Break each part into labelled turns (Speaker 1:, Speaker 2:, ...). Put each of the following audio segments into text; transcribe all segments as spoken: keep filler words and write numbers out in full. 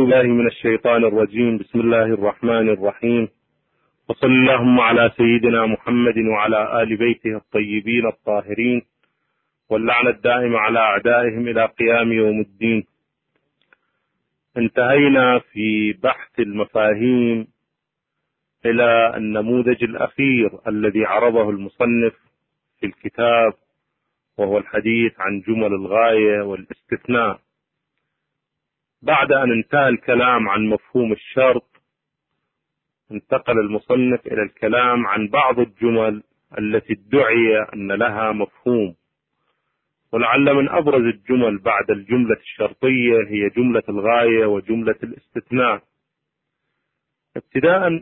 Speaker 1: بالله من الشيطان الرجيم. بسم الله الرحمن الرحيم، وصلى اللهم على سيدنا محمد وعلى آل بيته الطيبين الطاهرين، واللعنة الدائمة على أعدائهم إلى قيام يوم الدين. انتهينا في بحث المفاهيم إلى النموذج الأخير الذي عرضه المصنف في الكتاب، وهو الحديث عن جمل الغاية والاستثناء. بعد أن انتهى الكلام عن مفهوم الشرط، انتقل المصنف إلى الكلام عن بعض الجمل التي ادعي أن لها مفهوم. ولعل من أبرز الجمل بعد الجملة الشرطية هي جملة الغاية وجملة الاستثناء. ابتداء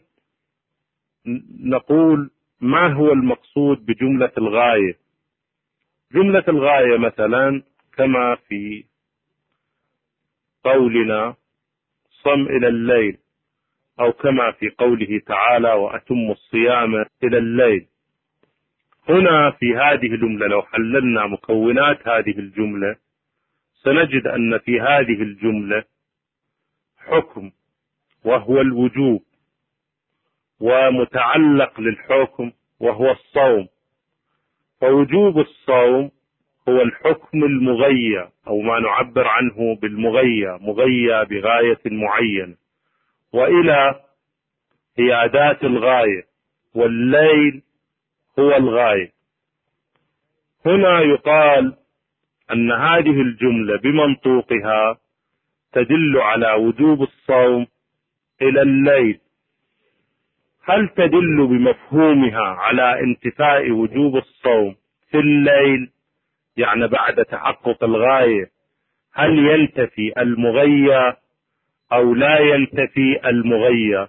Speaker 1: نقول ما هو المقصود بجملة الغاية. جملة الغاية مثلا كما في قولنا صم إلى الليل، أو كما في قوله تعالى وأتم الصيام إلى الليل. هنا في هذه الجملة لو حللنا مكونات هذه الجملة سنجد أن في هذه الجملة حكم وهو الوجوب، ومتعلق للحكم وهو الصوم. فوجوب الصوم هو الحكم المغيى، أو ما نعبر عنه بالمغيى، مغيى بغاية معينة، وإلى هي أداة الغاية، والليل هو الغاية. هنا يقال أن هذه الجملة بمنطوقها تدل على وجوب الصوم إلى الليل. هل تدل بمفهومها على انتفاء وجوب الصوم في الليل، يعني بعد تحقق الغاية هل ينتفي المغيى أو لا ينتفي المغيى؟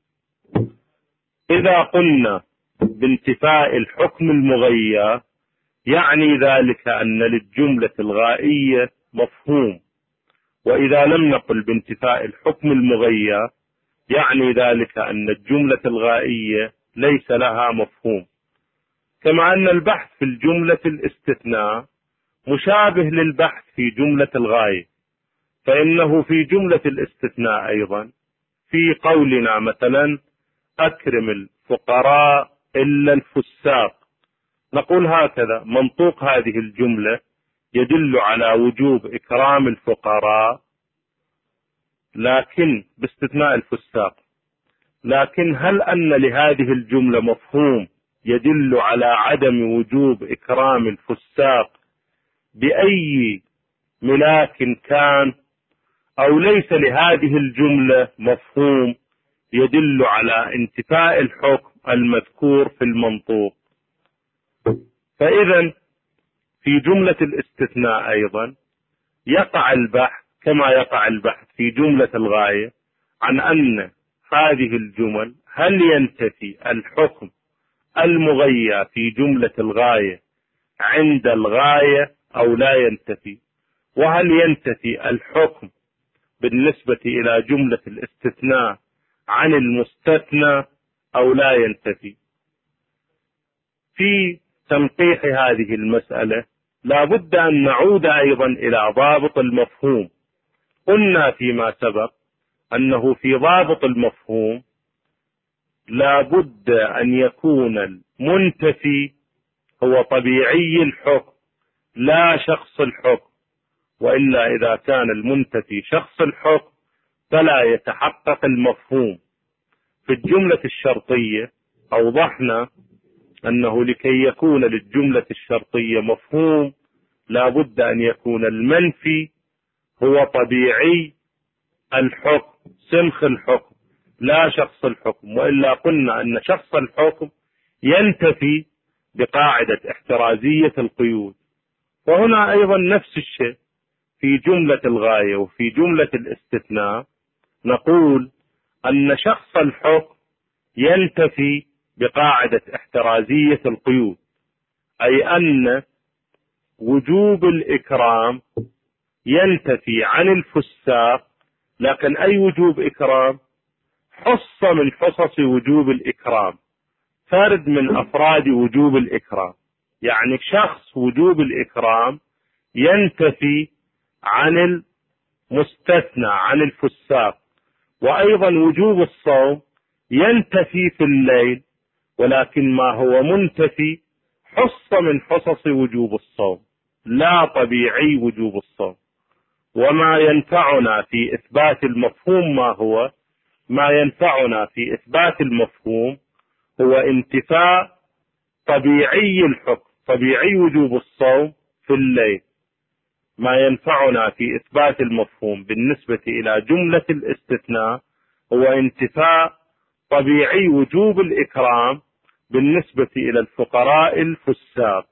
Speaker 1: إذا قلنا بانتفاء الحكم المغيى يعني ذلك أن للجملة الغائية مفهوم، وإذا لم نقل بانتفاء الحكم المغيى يعني ذلك أن الجملة الغائية ليس لها مفهوم. كما أن البحث في الجملة الاستثناء مشابه للبحث في جملة الغاية، فإنه في جملة الاستثناء أيضا في قولنا مثلا أكرم الفقراء إلا الفساق، نقول هكذا: منطوق هذه الجملة يدل على وجوب إكرام الفقراء لكن باستثناء الفساق. لكن هل أن لهذه الجملة مفهوم يدل على عدم وجوب إكرام الفساق بأي ملاك كان، أو ليس لهذه الجملة مفهوم يدل على انتفاء الحكم المذكور في المنطوق؟ فإذا في جملة الاستثناء أيضا يقع البحث كما يقع البحث في جملة الغاية عن أن هذه الجمل هل ينتفي الحكم المغيى في جملة الغاية عند الغاية أو لا ينتفي، وهل ينتفي الحكم بالنسبة إلى جملة الاستثناء عن المستثنى أو لا ينتفي. في تنقيح هذه المسألة لا بد أن نعود أيضا إلى ضابط المفهوم. قلنا فيما سبق أنه في ضابط المفهوم لا بد أن يكون المنتفي هو طبيعي الحكم لا شخص الحكم، وإلا إذا كان المنتفي شخص الحكم فلا يتحقق المفهوم. في الجملة الشرطية أوضحنا أنه لكي يكون للجملة الشرطية مفهوم لا بد أن يكون المنفي هو طبيعي الحكم، سمخ الحكم لا شخص الحكم، وإلا قلنا أن شخص الحكم ينتفي بقاعدة احترازية القيود. وهنا أيضا نفس الشيء في جملة الغاية وفي جملة الاستثناء، نقول أن شخص الحكم ينتفي بقاعدة احترازية القيود، أي أن وجوب الإكرام ينتفي عن الفساق. لكن أي وجوب إكرام؟ حصة من حصص وجوب الإكرام، فرد من أفراد وجوب الإكرام، يعني شخص وجوب الإكرام ينتفي عن مستثنى عن الفساق، وأيضا وجوب الصوم ينتفي في الليل، ولكن ما هو منتفي حصة من حصص وجوب الصوم، لا طبيعي وجوب الصوم. وما ينفعنا في إثبات المفهوم ما هو؟ ما ينفعنا في إثبات المفهوم هو انتفاء طبيعي الحكم، طبيعي وجوب الصوم في الليل. ما ينفعنا في إثبات المفهوم بالنسبة إلى جملة الاستثناء هو انتفاء طبيعي وجوب الإكرام بالنسبة إلى الفقراء الفساق.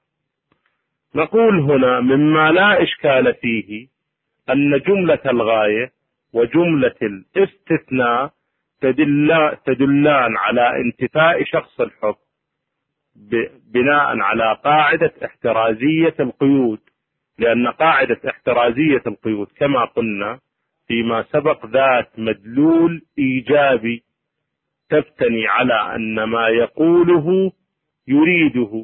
Speaker 1: نقول هنا مما لا إشكال فيه أن جملة الغاية وجملة الاستثناء تدل تدلان على انتفاء شخص الحكم بناء على قاعدة احترازية القيود، لأن قاعدة احترازية القيود كما قلنا فيما سبق ذات مدلول إيجابي تبتني على أن ما يقوله يريده،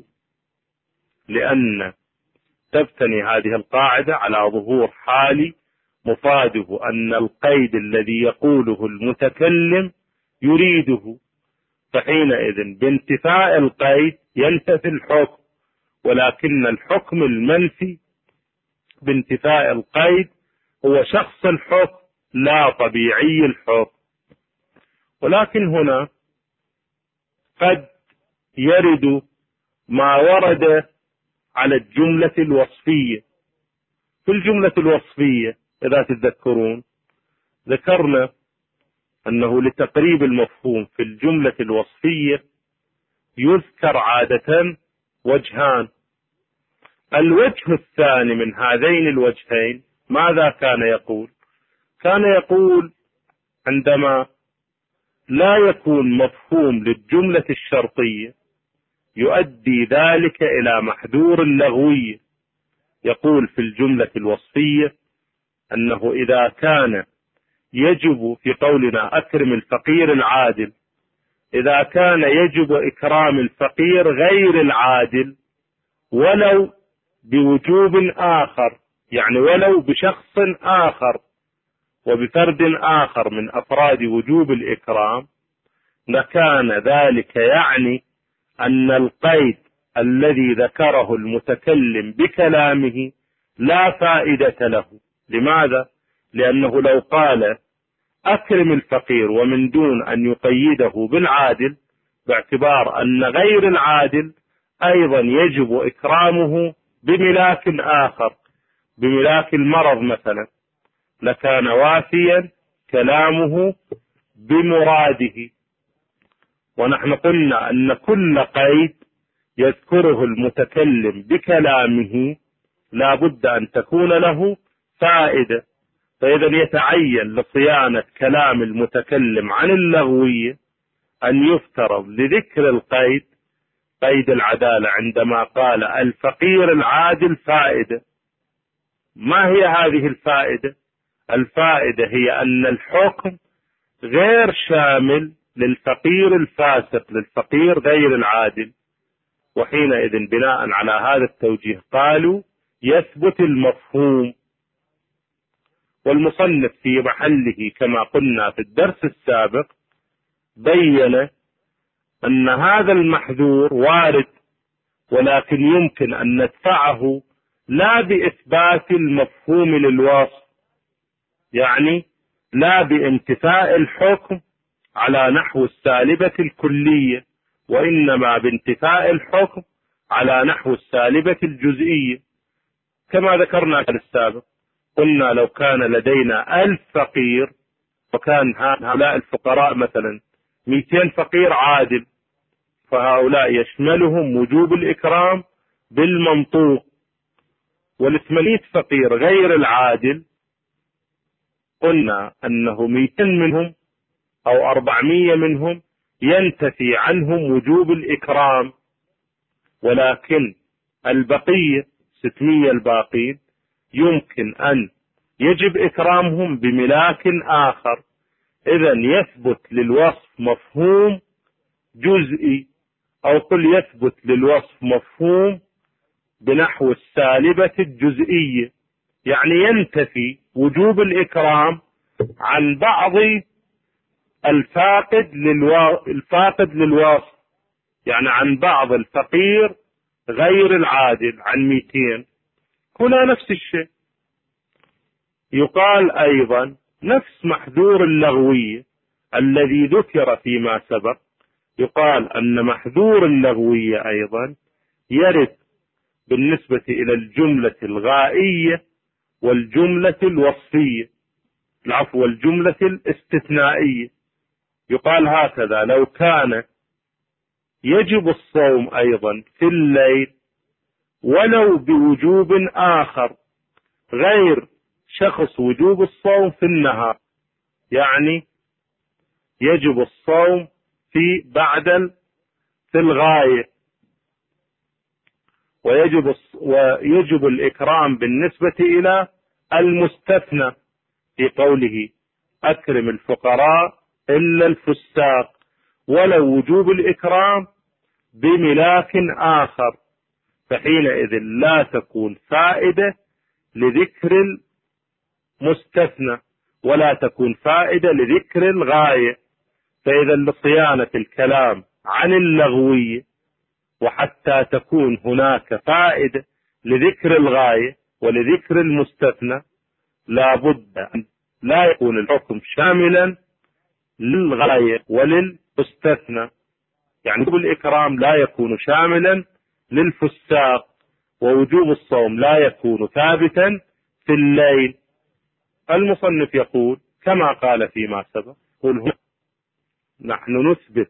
Speaker 1: لأن تبتني هذه القاعدة على ظهور حالي مفاده أن القيد الذي يقوله المتكلم يريده، فحينئذ بانتفاء القيد ينتفي الحكم، ولكن الحكم المنفي بانتفاء القيد هو شخص الحكم لا طبيعي الحكم. ولكن هنا قد يرد ما ورد على الجملة الوصفية. في الجملة الوصفية إذا تتذكرون ذكرنا أنه لتقريب المفهوم في الجملة الوصفية يذكر عادة وجهان. الوجه الثاني من هذين الوجهين ماذا كان يقول؟ كان يقول عندما لا يكون مفهوم للجملة الشرطية يؤدي ذلك إلى محذور اللغوية. يقول في الجملة الوصفية أنه إذا كان يجب في قولنا أكرم الفقير العادل، إذا كان يجب إكرام الفقير غير العادل ولو بوجوب آخر، يعني ولو بشخص آخر وبفرد آخر من أفراد وجوب الإكرام، لكان ذلك يعني أن القيد الذي ذكره المتكلم بكلامه لا فائدة له. لماذا؟ لأنه لو قال أكرم الفقير ومن دون أن يقيده بالعادل باعتبار أن غير العادل أيضا يجب إكرامه بملاك آخر، بملاك المرض مثلا، لكان وافيا كلامه بمراده. ونحن قلنا أن كل قيد يذكره المتكلم بكلامه لا بد أن تكون له فائدة، فإذا يتعين لصيانة كلام المتكلم عن اللغوية أن يفترض لذكر القيد قيد العدالة عندما قال الفقير العادل فائدة. ما هي هذه الفائدة؟ الفائدة هي أن الحكم غير شامل للفقير الفاسق، للفقير غير العادل، وحينئذ بناء على هذا التوجيه قالوا يثبت المفهوم. والمصنف في محله كما قلنا في الدرس السابق بين أن هذا المحذور وارد، ولكن يمكن أن ندفعه لا بإثبات المفهوم للوصف، يعني لا بانتفاء الحكم على نحو السالبة الكلية، وإنما بانتفاء الحكم على نحو السالبة الجزئية. كما ذكرنا في السابق قلنا لو كان لدينا ألف فقير وكان هؤلاء الفقراء مثلا مئتين فقير عادل، فهؤلاء يشملهم وجوب الإكرام بالمنطوق، والثمانية فقير غير العادل قلنا أنه مئتين منهم أو أربعمية منهم ينتفي عنهم وجوب الإكرام، ولكن البقية ستمية الباقين يمكن أن يجب إكرامهم بملاك آخر. إذن يثبت للوصف مفهوم جزئي، أو قل يثبت للوصف مفهوم بنحو السالبة الجزئية، يعني ينتفي وجوب الإكرام عن بعض الفاقد للوا... الفاقد للواصف، يعني عن بعض الفقير غير العادل عن مئتين. هنا نفس الشيء. يقال أيضا نفس محذور اللغوية الذي ذكر فيما سبق، يقال أن محذور اللغوية أيضا يرد بالنسبة إلى الجملة الغائية والجملة الوصفية، العفو والجملة الاستثنائية. يقال هكذا: لو كان يجب الصوم أيضا في الليل ولو بوجوب آخر غير شخص وجوب الصوم في النهار، يعني يجب الصوم في بعد في الغاية، ويجب ويجب الإكرام بالنسبة إلى المستثنى في قوله أكرم الفقراء إلا الفساق، ولو وجوب الإكرام بملاك آخر، فحينئذ لا تكون فائدة لذكر المستثنى ولا تكون فائدة لذكر الغاية. فإذا لصيانة الكلام عن اللغوية وحتى تكون هناك فائدة لذكر الغاية ولذكر المستثنى لا بد أن لا يكون الحكم شاملا للغاية وللمستثنى. يعني وجوب الإكرام لا يكون شاملا للفساق، ووجوب الصوم لا يكون ثابتا في الليل. المصنف يقول كما قال فيما سبق: قل هنا نحن نثبت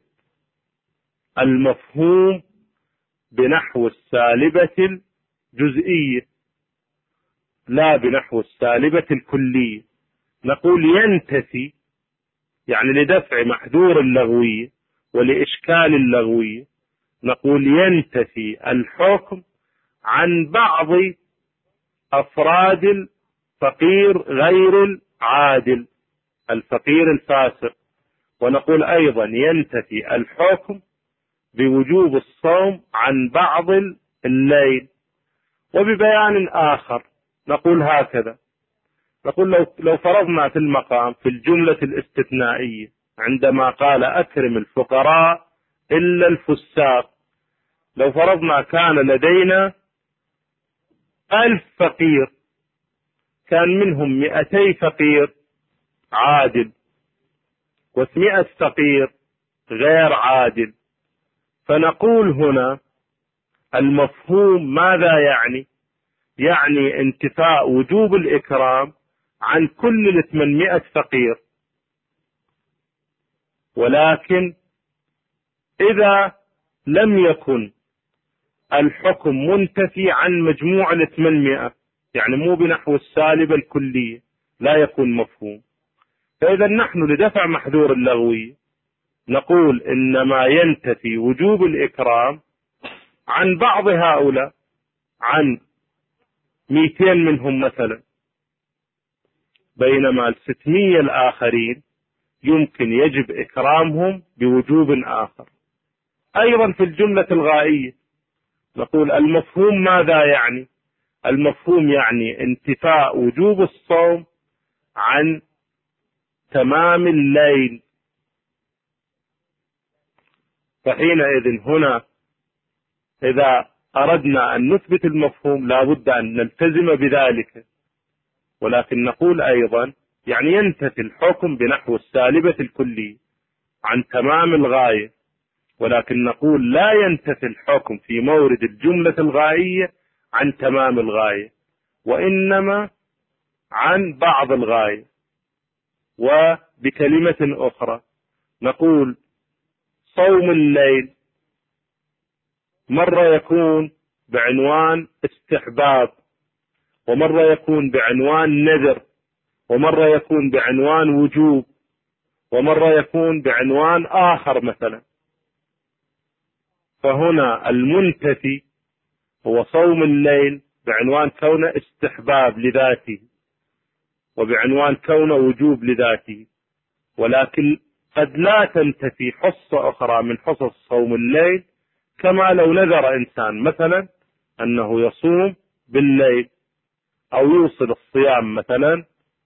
Speaker 1: المفهوم بنحو السالبة الجزئية لا بنحو السالبة الكلية. نقول ينتفي، يعني لدفع محذور اللغوية ولإشكال اللغوية، نقول ينتفي الحكم عن بعض أفراد الفقير غير العادل، الفقير الفاسق. ونقول أيضا ينتفي الحكم بوجوب الصوم عن بعض الليل. وببيان آخر نقول هكذا: نقول لو, لو فرضنا في المقام في الجملة الاستثنائية عندما قال أكرم الفقراء إلا الفساق، لو فرضنا كان لدينا ألف فقير، كان منهم مئتي فقير عادل ومئة فقير غير عادل، فنقول هنا المفهوم ماذا يعني؟ يعني انتفاء وجوب الإكرام عن كل الثمانمائة فقير. ولكن إذا لم يكن الحكم منتفي عن مجموع الثمانمائة، يعني مو بنحو السالبة الكلية، لا يكون مفهوم. فإذا نحن لدفع محذور اللغوي نقول إنما ينتفي وجوب الإكرام عن بعض هؤلاء، عن مئتين منهم مثلا، بينما الستمية الآخرين يمكن يجب إكرامهم بوجوب آخر. أيضا في الجملة الغائية نقول المفهوم ماذا يعني؟ المفهوم يعني انتفاء وجوب الصوم عن تمام الليل. فحينئذ هنا إذا أردنا أن نثبت المفهوم لا بد أن نلتزم بذلك. ولكن نقول أيضا يعني ينتفي الحكم بنحو السالبة الكلي عن تمام الغاية، ولكن نقول لا ينتفي الحكم في مورد الجملة الغائية عن تمام الغاية، وإنما عن بعض الغاية. وبكلمة أخرى نقول صوم الليل مرة يكون بعنوان استحباب، ومرة يكون بعنوان نذر، ومرة يكون بعنوان وجوب، ومرة يكون بعنوان آخر مثلا. فهنا المنتفي هو صوم الليل بعنوان كونه استحباب لذاته، وبعنوان كونه وجوب لذاته. ولكن قد لا تنتفي حصة أخرى من حصص صوم الليل، كما لو نذر إنسان مثلا أنه يصوم بالليل أو يوصل الصيام مثلا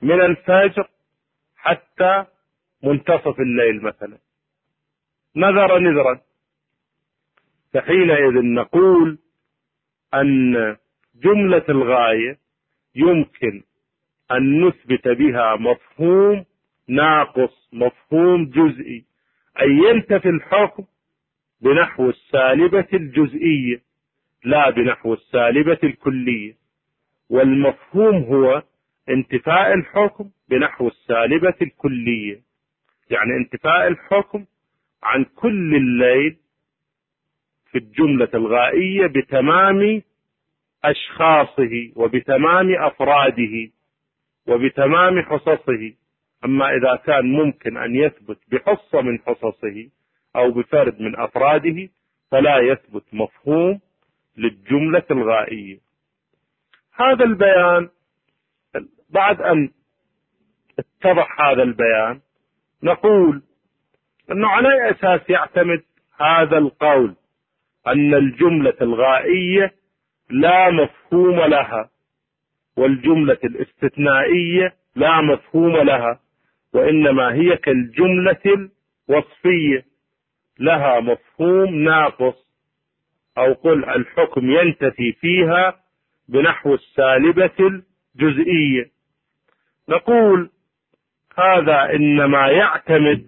Speaker 1: من الفجر حتى منتصف الليل مثلا، نذر نذرا، فحينئذ نقول أن جملة الغاية يمكن أن نثبت بها مفهوم ناقص، مفهوم جزئي، أي ينتفي الحكم بنحو السالبة الجزئية لا بنحو السالبة الكلية، والمفهوم هو انتفاء الحكم بنحو السالبة الكلية، يعني انتفاء الحكم عن كل الليل في الجملة الغائية بتمام أشخاصه وبتمام أفراده وبتمام حصصه. أما إذا كان ممكن أن يثبت بحصة من حصصه أو بفرد من أفراده فلا يثبت مفهوم للجملة الغائية. هذا البيان بعد أن اتضح هذا البيان نقول أنه على أي أساس يعتمد هذا القول أن الجملة الغائية لا مفهوم لها والجملة الاستثنائية لا مفهوم لها، وإنما هي كالجملة الوصفية لها مفهوم ناقص، أو قل الحكم ينتفي فيها بنحو السالبة الجزئية. نقول هذا إنما يعتمد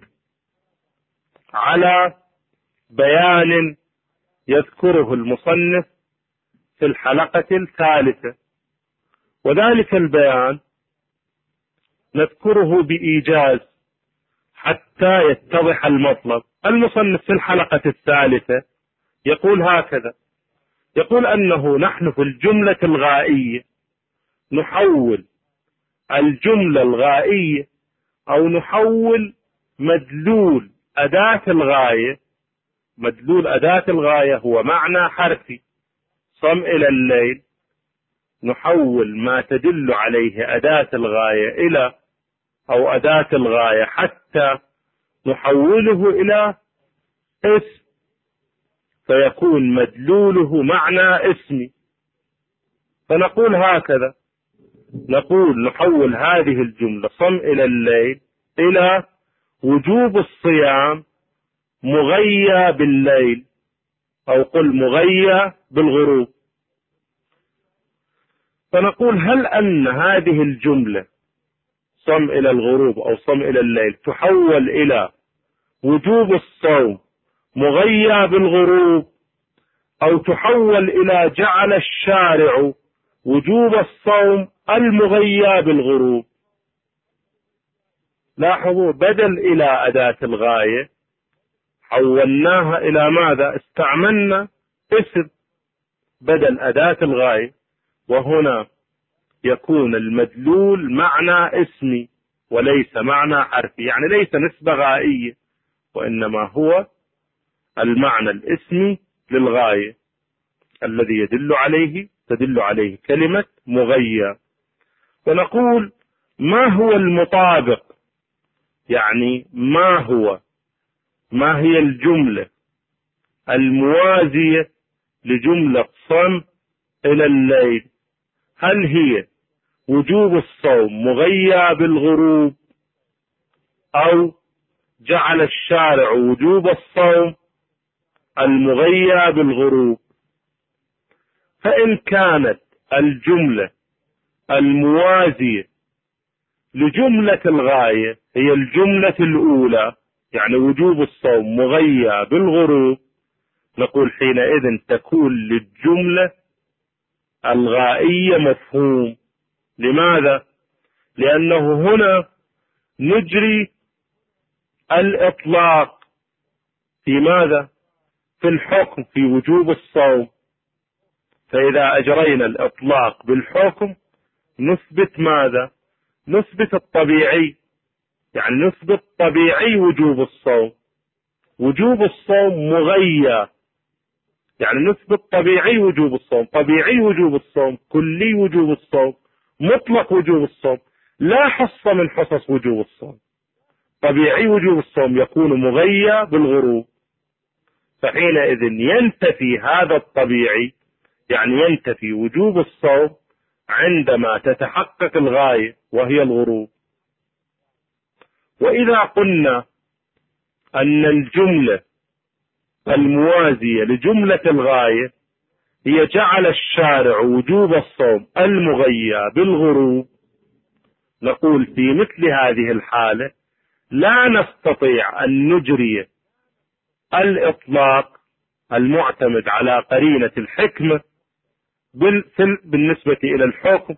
Speaker 1: على بيان يذكره المصنف في الحلقة الثالثة، وذلك البيان نذكره بإيجاز حتى يتضح المطلب. المصنف في الحلقة الثالثة يقول هكذا، يقول أنه نحن في الجملة الغائية نحول الجملة الغائية أو نحول مدلول أداة الغاية. مدلول أداة الغاية هو معنى حرفي، صم إلى الليل، نحول ما تدل عليه أداة الغاية إلى أو أداة الغاية حتى نحوله إلى اسم، فيكون مدلوله معنى اسمي. فنقول هكذا، نقول نحول هذه الجملة صم إلى الليل إلى وجوب الصيام مغيى بالليل، أو قل مغيى بالغروب. فنقول هل أن هذه الجملة صم إلى الغروب أو صم إلى الليل تحول إلى وجوب الصوم مغيى بالغروب، أو تحول إلى جعل الشارع وجوب الصوم المغيى بالغروب؟ لاحظوا، بدل إلى أداة الغاية حولناها إلى ماذا؟ استعملنا اسم بدل أداة الغاية، وهنا يكون المدلول معنى اسمي وليس معنى حرفي، يعني ليس نسبة غائية، وإنما هو المعنى الاسمي للغاية الذي يدل عليه تدل عليه كلمة مغيى. ونقول ما هو المطابق، يعني ما هو ما هي الجملة الموازية لجملة صم إلى الليل؟ هل هي وجوب الصوم مغيى بالغروب، أو جعل الشارع وجوب الصوم المغيى بالغروب؟ فإن كانت الجملة الموازية لجملة الغاية هي الجملة الأولى، يعني وجوب الصوم مغيى بالغروب، نقول حينئذ تكون للجملة الغائية مفهوم. لماذا؟ لأنه هنا نجري الإطلاق في ماذا؟ في الحكم في وجوب الصوم، فإذا أجرينا الإطلاق بالحكم نثبت ماذا؟ نثبت الطبيعي، يعني نثبت طبيعي وجوب الصوم. وجوب الصوم مغيى، يعني نثبت طبيعي وجوب الصوم. طبيعي وجوب الصوم، كلي وجوب الصوم، مطلق وجوب الصوم، لا حصة من حصص وجوب الصوم. طبيعي وجوب الصوم يكون مغيى بالغروب، فحينئذ ينتفي هذا الطبيعي، يعني ينتفي وجوب الصوم عندما تتحقق الغاية وهي الغروب. وإذا قلنا أن الجملة الموازية لجملة الغاية هي جعل الشارع وجوب الصوم المغيى بالغروب، نقول في مثل هذه الحالة لا نستطيع أن نجري الإطلاق المعتمد على قرينة الحكمة بالنسبة إلى الحكم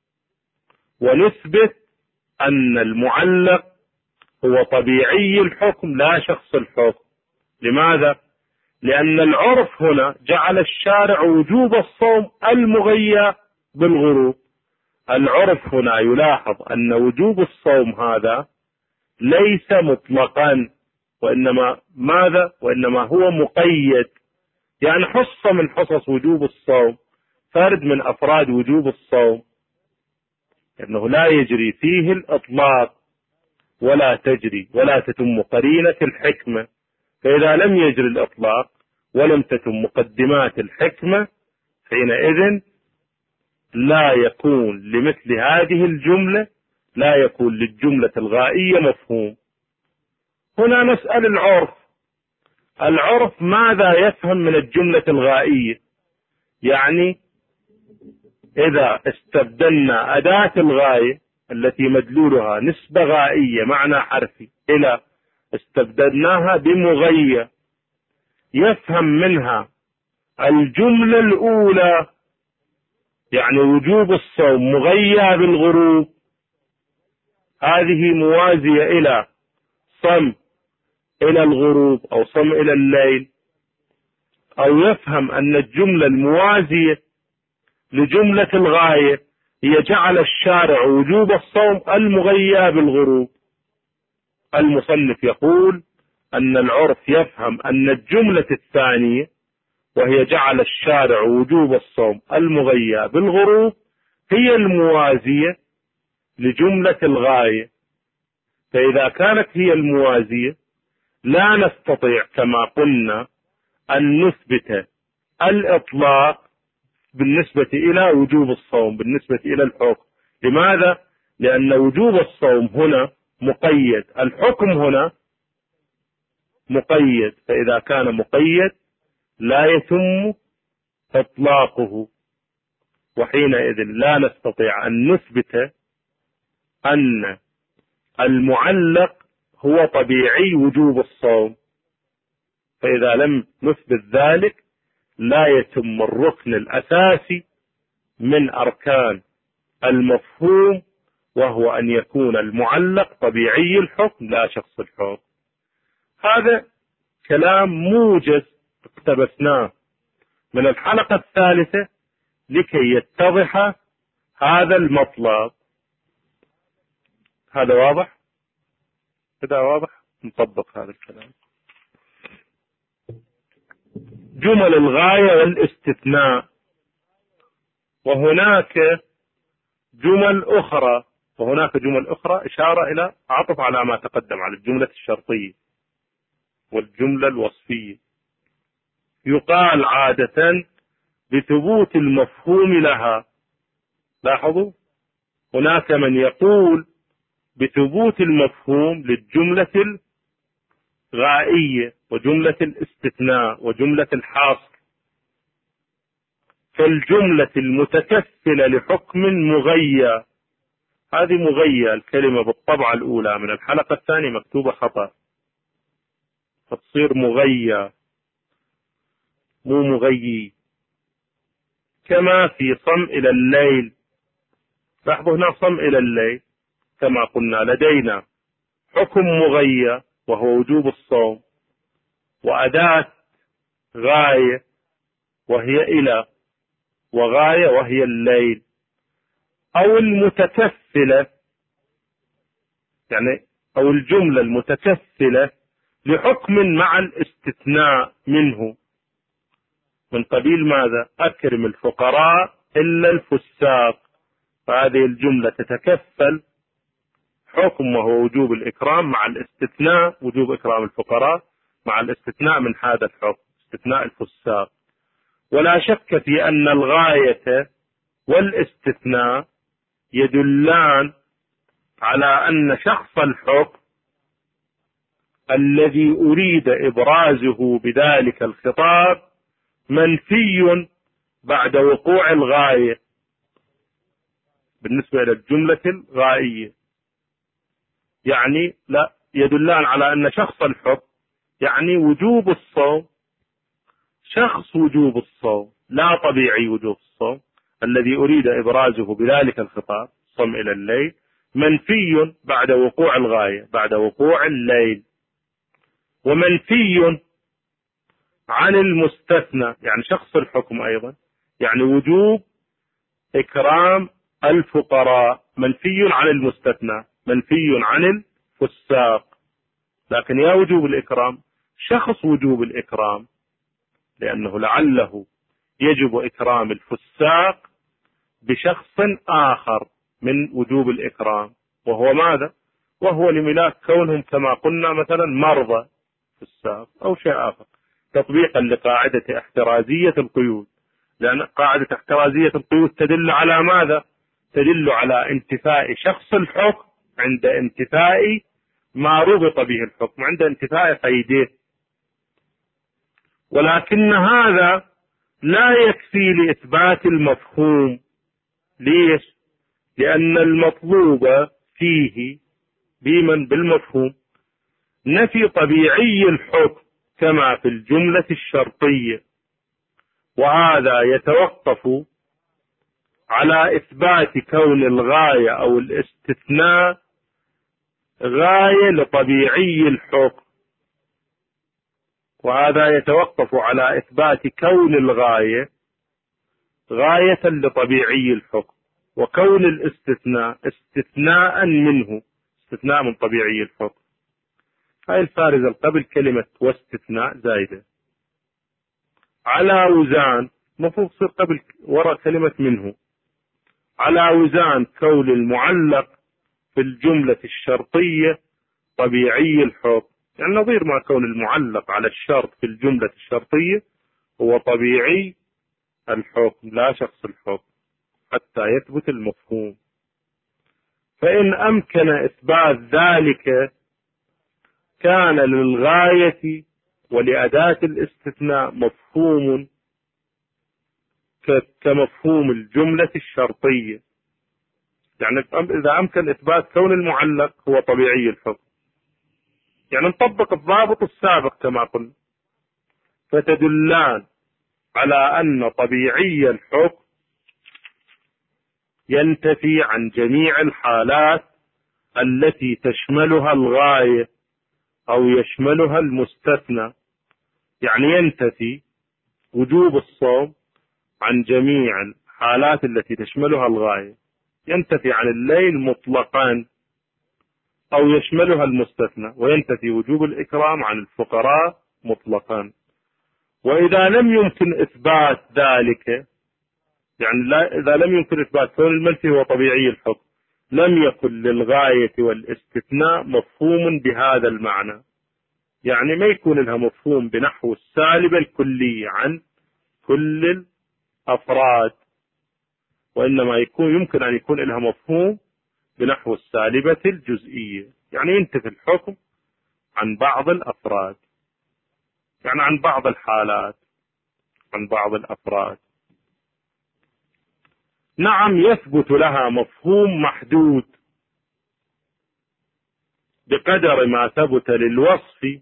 Speaker 1: ونثبت أن المعلق هو طبيعي الحكم لا شخص الحكم. لماذا؟ لأن العرف هنا جعل الشارع وجوب الصوم المغيى بالغروب. العرف هنا يلاحظ أن وجوب الصوم هذا ليس مطلقا، وإنما ماذا؟ وإنما هو مقيد، يعني حصة من حصص وجوب الصوم، فرد من أفراد وجوب الصوم، لأنه لا يجري فيه الإطلاق ولا تجري ولا تتم قرينة الحكمة. فإذا لم يجري الإطلاق ولم تتم مقدمات الحكمة حينئذ لا يكون لمثل هذه الجملة، لا يكون للجملة الغائية مفهوم. هنا نسأل العرف، العرف ماذا يفهم من الجملة الغائية؟ يعني إذا استبدلنا أداة الغاية التي مدلولها نسبة غائية معنى حرفي إلى استبدلناها بمغية، يفهم منها الجملة الأولى يعني وجوب الصوم مغيى بالغروب، هذه موازية إلى صم إلى الغروب أو صم إلى الليل، أو يفهم أن الجملة الموازية لجملة الغاية هي جعل الشارع وجوب الصوم المغيى بالغروب. المصنف يقول أن العرف يفهم أن الجملة الثانية وهي جعل الشارع وجوب الصوم المغيى بالغروب هي الموازية لجملة الغاية. فإذا كانت هي الموازية لا نستطيع كما قلنا أن نثبت الإطلاق بالنسبة إلى وجوب الصوم بالنسبة إلى الحكم. لماذا؟ لأن وجوب الصوم هنا مقيد، الحكم هنا مقيد، فإذا كان مقيد لا يتم إطلاقه، وحينئذ لا نستطيع أن نثبت أن المعلق هو طبيعي وجوب الصوم. فإذا لم نثبت ذلك لا يتم الركن الأساسي من أركان المفهوم، وهو أن يكون المعلق طبيعي الحكم لا شخص الحكم. هذا كلام موجز اقتبسناه من الحلقة الثالثة لكي يتضح هذا المطلب. هذا واضح؟ كده واضح؟ نطبق هذا الكلام. جمل الغاية والاستثناء، وهناك جمل أخرى وهناك جمل أخرى إشارة إلى عطف على ما تقدم على الجملة الشرطية والجملة الوصفية. يقال عادة بثبوت المفهوم لها. لاحظوا هناك من يقول بثبوت المفهوم للجملة الغائية وجملة الاستثناء وجملة الحاصر. فالجملة المتكفلة لحكم مغيى، هذه مغيى الكلمة بالطبعة الأولى من الحلقة الثانية مكتوبة خطأ، فتصير مغيى مو مغيي. كما في صم إلى الليل، لاحظوا هنا صم إلى الليل كما قلنا لدينا حكم مغيى وهو وجوب الصوم، وأداة غاية وهي إلى، وغاية وهي الليل. أو المتكفلة يعني أو الجملة المتكفلة لحكم مع الاستثناء منه، من قبيل ماذا؟ أكرم الفقراء إلا الفساق، فهذه الجملة تتكفل حكم وهو وجوب الإكرام مع الاستثناء وجوب إكرام الفقراء مع الاستثناء من هذا الحكم استثناء الفساق. ولا شك في أن الغاية والاستثناء يدلان على أن شخص الحكم الذي أريد إبرازه بذلك الخطاب منفي بعد وقوع الغاية بالنسبة إلى الجملة الغائية. يعني لا يدلان على أن شخص الحكم يعني وجوب الصوم، شخص وجوب الصوم لا طبيعي وجوب الصوم الذي أريد إبرازه بذلك الخطاب صم إلى الليل منفي بعد وقوع الغاية بعد وقوع الليل، ومنفي عن المستثنى يعني شخص الحكم أيضا يعني وجوب إكرام الفقراء منفي عن المستثنى منفي عن الفساق. لكن يا وجوب الإكرام شخص وجوب الإكرام لأنه لعله يجب إكرام الفساق بشخص آخر من وجوب الإكرام، وهو ماذا؟ وهو لملاك كونهم كما قلنا مثلا مرضى فساق أو شيء آخر، تطبيقا لقاعدة احترازية القيود، لأن قاعدة احترازية القيود تدل على ماذا؟ تدل على انتفاء شخص الحكم عند انتفاء ما ربط به الحكم، عند انتفاء قيده. ولكن هذا لا يكفي لإثبات المفهوم. ليش؟ لأن المطلوب فيه بمن بالمفهوم نفي طبيعي الحكم كما في الجملة الشرطية، وهذا يتوقف على إثبات كون الغاية أو الاستثناء غاية لطبيعي الحكم، وهذا يتوقف على إثبات كون الغاية غاية لطبيعي الحكم، وكون الاستثناء استثناء منه استثناء من طبيعي الحكم. هاي الفارزة قبل كلمة واستثناء زايدة على وزان مفروض تصير قبل وراء كلمة منه على وزان كون المعلق في الجملة الشرطية طبيعي الحكم، يعني نظير ما كون المعلق على الشرط في الجملة الشرطية هو طبيعي الحكم لا شخص الحكم حتى يثبت المفهوم. فإن أمكن إثبات ذلك كان للغاية ولأداة الاستثناء مفهوم كمفهوم الجملة الشرطية، يعني إذا أمكن إثبات كون المعلق هو طبيعي الحكم يعني نطبق الضابط السابق كما قلنا، فتدلان على أن طبيعي الحكم ينتفي عن جميع الحالات التي تشملها الغاية أو يشملها المستثنى، يعني ينتفي وجوب الصوم عن جميع الحالات التي تشملها الغاية، ينتفي عن الليل مطلقا أو يشملها المستثنى، وينتفي وجوب الإكرام عن الفقراء مطلقا. وإذا لم يمكن إثبات ذلك يعني لا إذا لم يمكن إثبات كون المنفي هو طبيعي الحكم لم يكن للغاية والاستثناء مفهوم بهذا المعنى، يعني ما يكون لها مفهوم بنحو السالبة الكلية عن كل الأفراد، وإنما يكون يمكن أن يكون لها مفهوم بنحو السالبة الجزئية، يعني ينتفي الحكم عن بعض الأفراد، يعني عن بعض الحالات عن بعض الأفراد. نعم يثبت لها مفهوم محدود بقدر ما ثبت للوصف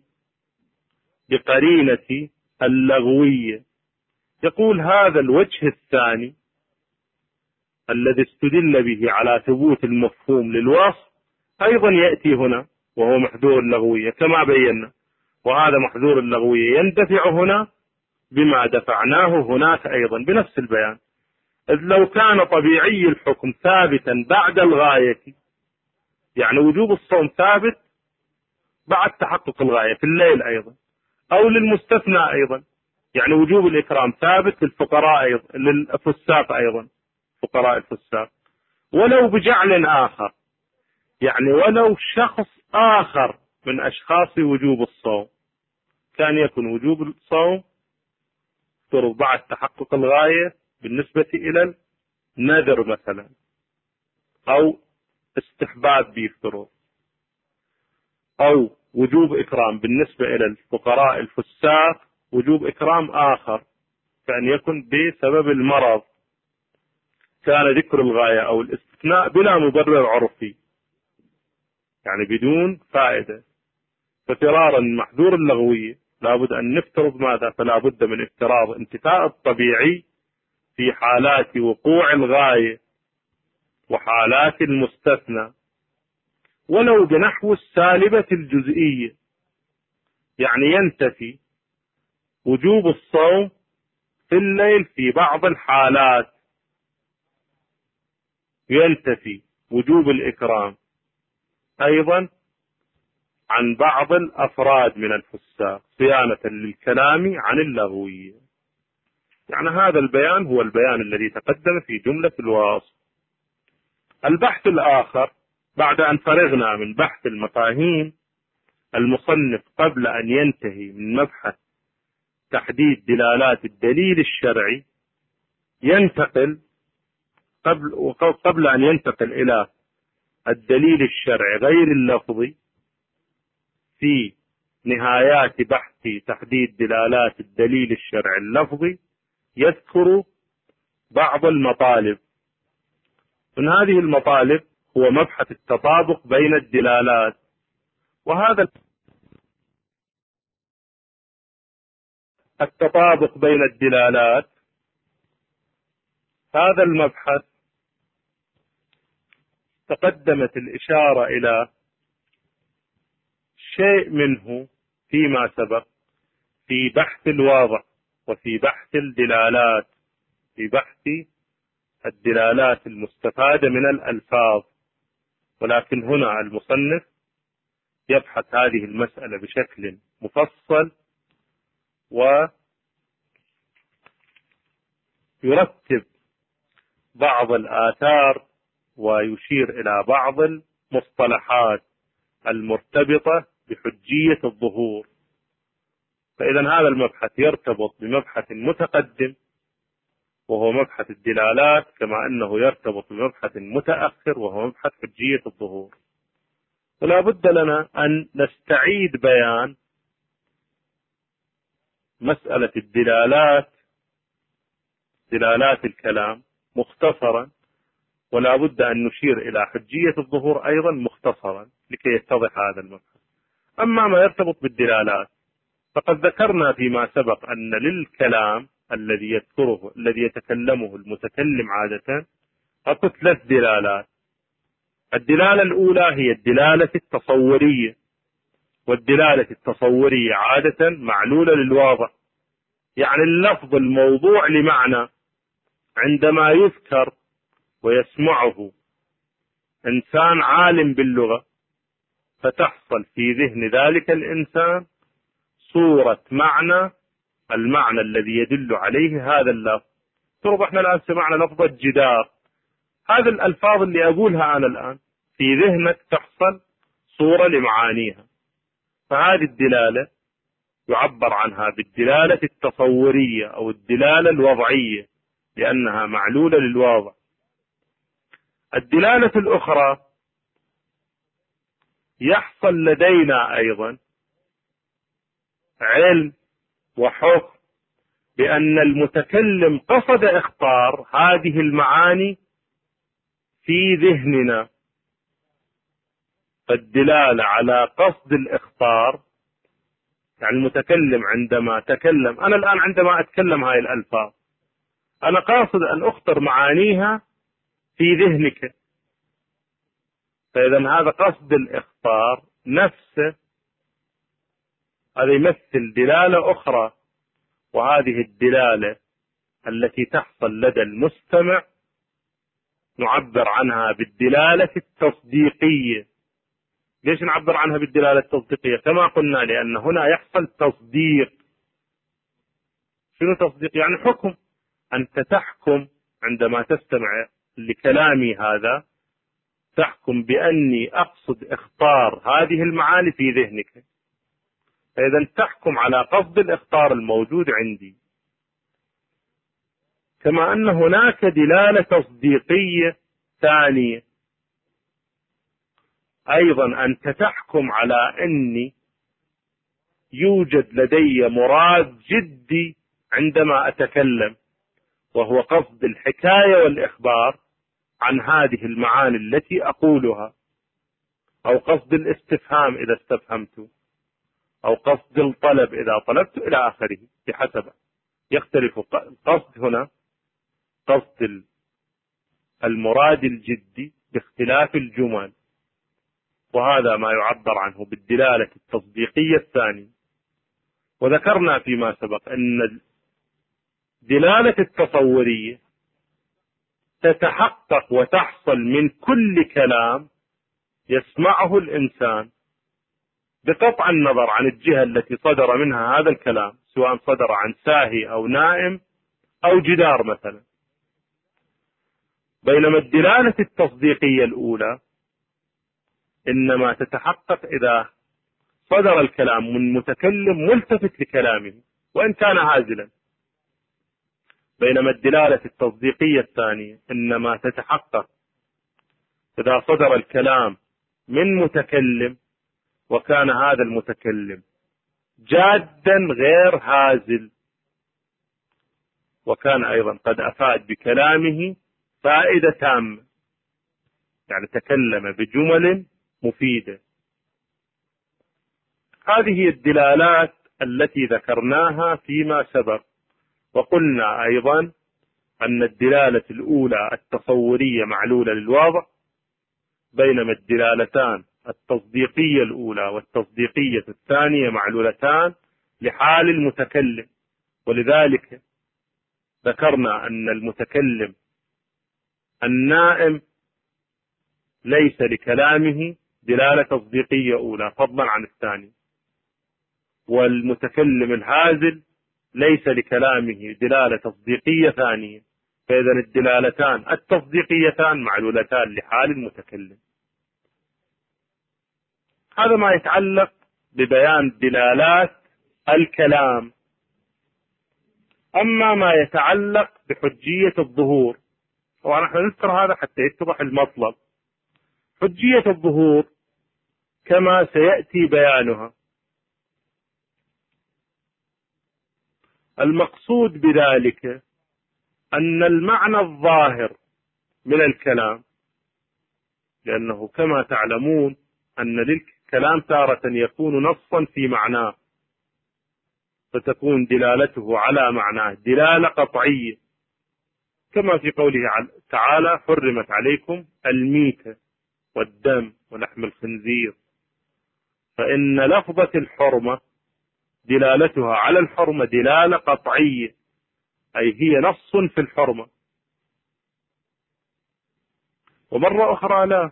Speaker 1: بقرينة اللغوية. يقول هذا الوجه الثاني الذي استدل به على ثبوت المفهوم للوصف أيضا يأتي هنا وهو محذور اللغوية كما بينا، وهذا محذور اللغوية يندفع هنا بما دفعناه هناك أيضا بنفس البيان. إذ لو كان طبيعي الحكم ثابتا بعد الغاية يعني وجوب الصوم ثابت بعد تحقق الغاية في الليل أيضا، أو للمستثنى أيضا يعني وجوب الإكرام ثابت للفقراء أيضا للفساق أيضا فقراء الفساق، ولو بجعل آخر يعني ولو شخص آخر من أشخاص وجوب الصوم كان يكون وجوب الصوم فرض بعد تحقق الغاية بالنسبة إلى نذر مثلا أو استحباب بيفترض، أو وجوب إكرام بالنسبة إلى الفقراء الفساق، وجوب إكرام آخر كأن يكون بسبب المرض، كان ذكر الغاية أو الاستثناء بلا مبرر عرفي، يعني بدون فائدة. ففرارا من محذور اللغوية لابد أن نفترض ماذا؟ فلا بد من افتراض انتفاء الطبيعي في حالات وقوع الغاية وحالات المستثنى، ولو بنحو السالبة الجزئية، يعني ينتفي وجوب الصوم في الليل في بعض الحالات، ينتفي وجوب الإكرام أيضا عن بعض الأفراد من الفساق صيانة للكلام عن اللغوية. يعني هذا البيان هو البيان الذي تقدم في جملة الوصف. البحث الآخر بعد أن فرغنا من بحث المفاهيم، المصنف قبل أن ينتهي من مبحث تحديد دلالات الدليل الشرعي ينتقل قبل قبل أن ينتقل إلى الدليل الشرعي غير اللفظي. في نهايات بحث تحديد دلالات الدليل الشرعي اللفظي يذكر بعض المطالب. من هذه المطالب هو مبحث التطابق بين الدلالات، وهذا التطابق بين الدلالات هذا المبحث تقدمت الإشارة إلى شيء منه فيما سبق في بحث الواضع وفي بحث الدلالات، في بحث الدلالات المستفادة من الألفاظ، ولكن هنا المصنف يبحث هذه المسألة بشكل مفصل ويرتب بعض الآثار ويشير إلى بعض المصطلحات المرتبطة بحجية الظهور. فإذا هذا المبحث يرتبط بمبحث متقدم وهو مبحث الدلالات، كما أنه يرتبط بمبحث متأخر وهو مبحث حجية الظهور. ولا بد لنا أن نستعيد بيان مسألة الدلالات، دلالات الكلام مختصرا، ولا بد أن نشير إلى حجية الظهور أيضا مختصرا لكي يتضح هذا المبحث. أما ما يرتبط بالدلالات فقد ذكرنا فيما سبق أن للكلام الذي يذكره الذي يتكلمه المتكلم عادة أقول ثلاث دلالات. الدلالة الأولى هي الدلالة التصورية، والدلالة التصورية عادة معلولة للواضع، يعني اللفظ الموضوع لمعنى عندما يذكر ويسمعه إنسان عالم باللغة فتحصل في ذهن ذلك الإنسان صورة معنى، المعنى الذي يدل عليه هذا اللفظ. ترى احنا الآن سمعنا لفظة جدار، هذه الألفاظ اللي أقولها أنا الآن في ذهنك تحصل صورة لمعانيها، فهذه الدلالة يعبر عنها بالدلالة التصورية أو الدلالة الوضعية لأنها معلولة للواضع. الدلالة الأخرى يحصل لدينا أيضا علم وحكم بأن المتكلم قصد إخطار هذه المعاني في ذهننا، فالدلالة على قصد الإخطار، يعني المتكلم عندما تكلم، أنا الآن عندما أتكلم هاي الألفاظ أنا قاصد أن أخطر معانيها في ذهنك، فإذا هذا قصد الإخطار نفسه، هذا يمثل دلالة أخرى. وهذه الدلالة التي تحصل لدى المستمع نعبر عنها بالدلالة التصديقية. ليش نعبر عنها بالدلالة التصديقية؟ كما قلنا لأن هنا يحصل تصديق. شنو تصديق؟ يعني حكم. أنت تحكم عندما تستمع لكلامي هذا، تحكم بأني أقصد إخطار هذه المعاني في ذهنك، فإذا تحكم على قصد الإخطار الموجود عندي. كما أن هناك دلالة تصديقية ثانية أيضا، أنت تحكم على أني يوجد لدي مراد جدي عندما أتكلم، وهو قصد الحكاية والإخبار عن هذه المعاني التي أقولها، أو قصد الاستفهام إذا استفهمت، أو قصد الطلب إذا طلبت، إلى آخره، بحسب يختلف القصد هنا، قصد المراد الجدي باختلاف الجمل، وهذا ما يعبر عنه بالدلالة التصديقية الثانية. وذكرنا فيما سبق أن الدلالة التصورية تتحقق وتحصل من كل كلام يسمعه الإنسان بقطع النظر عن الجهة التي صدر منها هذا الكلام، سواء صدر عن ساهي أو نائم أو جدار مثلا. بينما الدلالة التصديقية الأولى إنما تتحقق إذا صدر الكلام من متكلم ملتفت لكلامه وإن كان هازلا، بينما الدلالة التصديقية الثانية إنما تتحقق إذا صدر الكلام من متكلم وكان هذا المتكلم جادا غير هازل، وكان أيضا قد أفاد بكلامه فائدة تامة، يعني تكلم بجمل مفيدة. هذه هي الدلالات التي ذكرناها فيما سبق. وقلنا أيضا أن الدلالة الأولى التصورية معلولة للواضح، بينما الدلالتان التصديقية الأولى والتصديقية الثانية معلولتان لحال المتكلم. ولذلك ذكرنا أن المتكلم النائم ليس لكلامه دلالة تصديقية أولى فضلا عن الثاني، والمتكلم الهازل ليس لكلامه دلالة تصديقية ثانية، فإذا الدلالتان التصديقيتان معلولتان لحال المتكلم. هذا ما يتعلق ببيان دلالات الكلام. أما ما يتعلق بحجية الظهور، ونحن نذكر هذا حتى يتضح المطلب. حجية الظهور كما سيأتي بيانها، المقصود بذلك أن المعنى الظاهر من الكلام، لأنه كما تعلمون أن للكلام تارة يكون نصا في معناه، فتكون دلالته على معناه دلالة قطعية، كما في قوله تعالى: حرمت عليكم الميتة والدم ولحم الخنزير. فإن لفظة الحرمة دلالتها على الحرمة دلالة قطعية، أي هي نص في الحرمة. ومرة أخرى لا،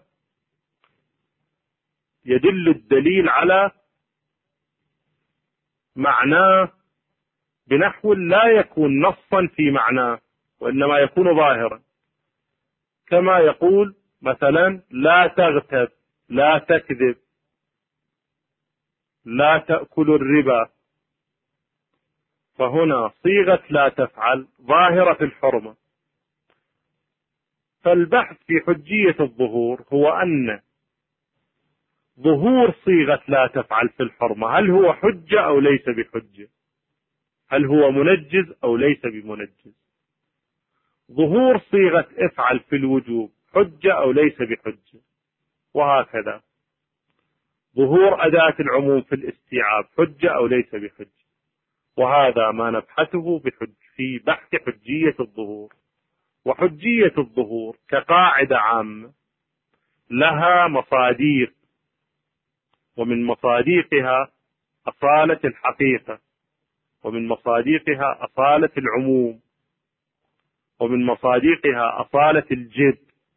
Speaker 1: يدل الدليل على معناه بنحو لا يكون نصا في معناه، وإنما يكون ظاهرا، كما يقول مثلا: لا تغتب، لا تكذب، لا تأكل الربا. فهنا صيغة لا تفعل ظاهرة في الحرمة. فالبحث في حجية الظهور هو أن ظهور صيغة لا تفعل في الحرمة هل هو حجة أو ليس بحجة، هل هو منجز أو ليس بمنجز. ظهور صيغة افعل في الوجوب حجة أو ليس بحجة، وهكذا. ظهور أداة العموم في الاستيعاب حجة أو ليس بحجة. وهذا ما نبحثه بحج في بحث حجية الظهور. وحجية الظهور كقاعدة عامة لها مصاديق، ومن مصاديقها أصالة الحقيقة، ومن مصاديقها أصالة العموم، ومن مصاديقها أصالة الجد،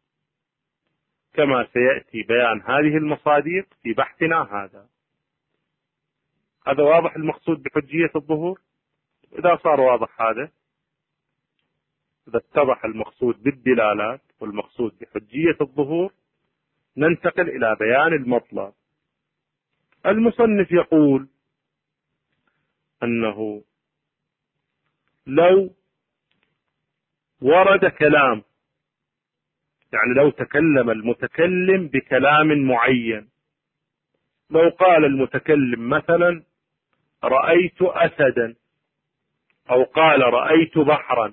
Speaker 1: كما سيأتي بيان هذه المصاديق في بحثنا هذا. هذا واضح المقصود بحجية الظهور؟ إذا صار واضح هذا، إذا اتضح المقصود بالدلالات والمقصود بحجية الظهور، ننتقل إلى بيان المطلب. المصنف يقول أنه لو ورد كلام، يعني لو تكلم المتكلم بكلام معين، لو قال المتكلم مثلا رأيت أسدا، أو قال رأيت بحرا،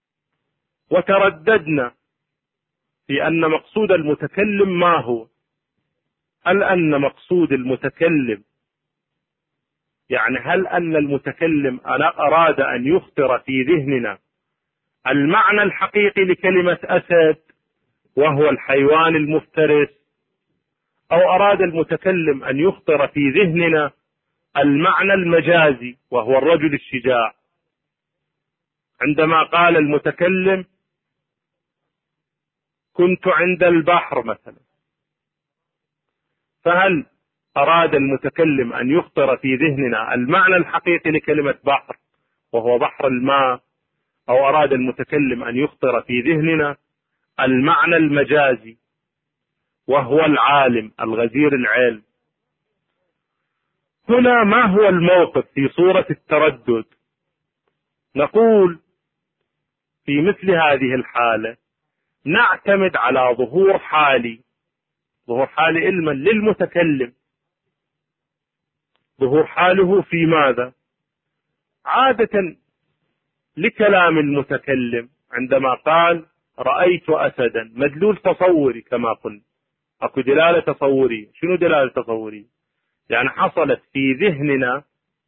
Speaker 1: وترددنا في أن مقصود المتكلم ما هو. هل أن مقصود المتكلم يعني هل أن المتكلم أراد أن يخطر في ذهننا المعنى الحقيقي لكلمة أسد وهو الحيوان المفترس، أو أراد المتكلم أن يخطر في ذهننا المعنى المجازي وهو الرجل الشجاع؟ عندما قال المتكلم كنت عند البحر مثلا، فهل أراد المتكلم أن يخطر في ذهننا المعنى الحقيقي لكلمة بحر وهو بحر الماء، أو أراد المتكلم أن يخطر في ذهننا المعنى المجازي وهو العالم الغزير العلم؟ هنا ما هو الموقف في صورة التردد؟ نقول في مثل هذه الحالة نعتمد على ظهور حالي، ظهور حال علما للمتكلم. ظهور حاله في ماذا؟ عادة لكلام المتكلم عندما قال رأيت أسدا، مدلول تصوري كما قلنا، أكو دلالة تصورية. شنو دلالة تصورية؟ يعني حصلت في ذهننا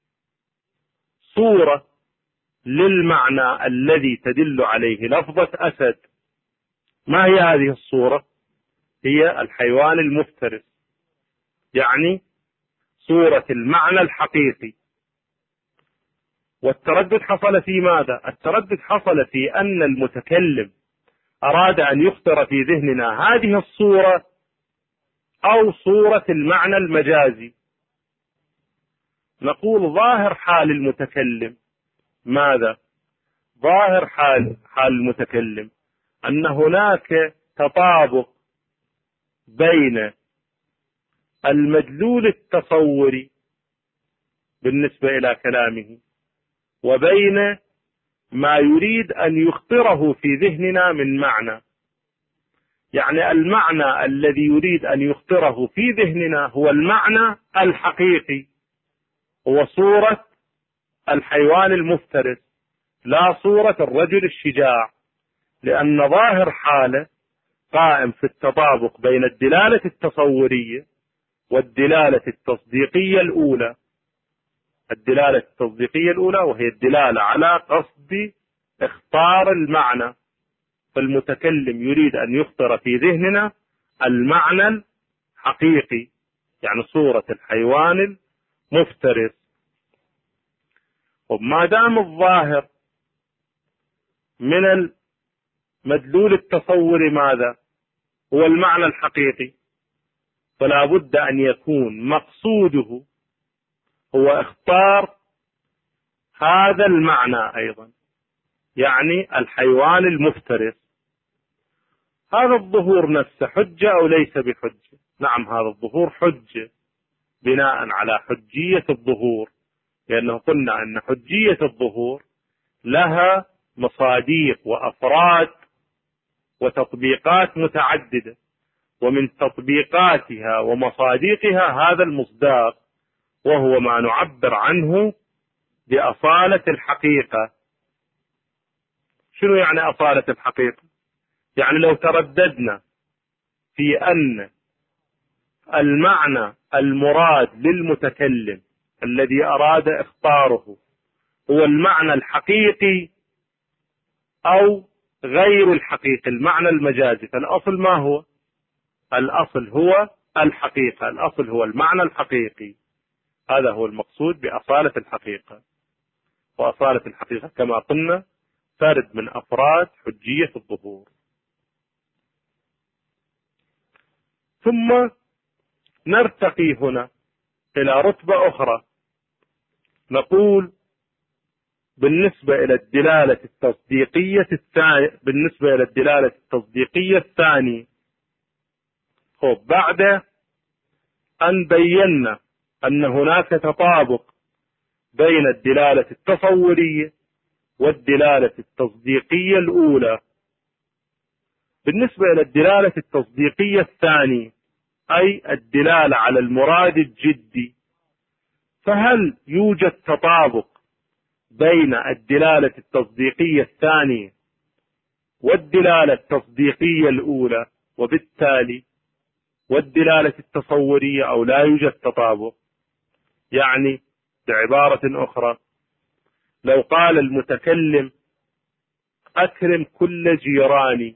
Speaker 1: صورة للمعنى الذي تدل عليه لفظة أسد. ما هي هذه الصورة؟ هي الحيوان المفترس، يعني صورة المعنى الحقيقي. والتردد حصل في ماذا؟ التردد حصل في أن المتكلم أراد أن يخطر في ذهننا هذه الصورة أو صورة المعنى المجازي. نقول ظاهر حال المتكلم ماذا؟ ظاهر حال حال المتكلم أن هناك تطابق بين المدلول التصوري بالنسبة إلى كلامه وبين ما يريد أن يخطره في ذهننا من معنى. يعني المعنى الذي يريد أن يخطره في ذهننا هو المعنى الحقيقي، هو صورة الحيوان المفترس لا صورة الرجل الشجاع، لأن ظاهر حاله قائم في التطابق بين الدلالة التصورية والدلالة التصديقية الأولى. الدلالة التصديقية الأولى وهي الدلالة على قصد اختار المعنى، فالمتكلم يريد أن يخطر في ذهننا المعنى الحقيقي، يعني صورة الحيوان المفترس. وما دام الظاهر من المدلول التصوري ماذا؟ هو المعنى الحقيقي، فلا بد أن يكون مقصوده هو اختار هذا المعنى أيضا، يعني الحيوان المفترس. هذا الظهور نفسه حجة أو ليس بحجة؟ نعم، هذا الظهور حجة بناء على حجية الظهور، لأنه قلنا أن حجية الظهور لها مصاديق وأفراد وتطبيقات متعددة، ومن تطبيقاتها ومصاديقها هذا المصداق، وهو ما نعبر عنه بأصالة الحقيقة. شنو يعني أصالة الحقيقة؟ يعني لو ترددنا في أن المعنى المراد للمتكلم الذي أراد اختاره هو المعنى الحقيقي أو غير الحقيقي، المعنى المجازي، فالأصل ما هو؟ الأصل هو الحقيقة، الأصل هو المعنى الحقيقي. هذا هو المقصود بأصالة الحقيقة. وأصالة الحقيقة كما قلنا فرد من أفراد حجية الظهور. ثم نرتقي هنا إلى رتبة أخرى، نقول بالنسبة إلى الدلالة التصديقية الثانية بالنسبة إلى الدلالة التصديقية الثانية خب بعد أن بينا أن هناك تطابق بين الدلالة التصورية والدلالة التصديقية الأولى. بالنسبة إلى الدلالة التصديقية الثانية أي الدلالة على المراد الجدي، فهل يوجد تطابق بين الدلالة التصديقية الثانية والدلالة التصديقية الأولى، وبالتالي والدلالة التصورية، أو لا يوجد تطابق؟ يعني بعبارة أخرى، لو قال المتكلم أكرم كل جيراني،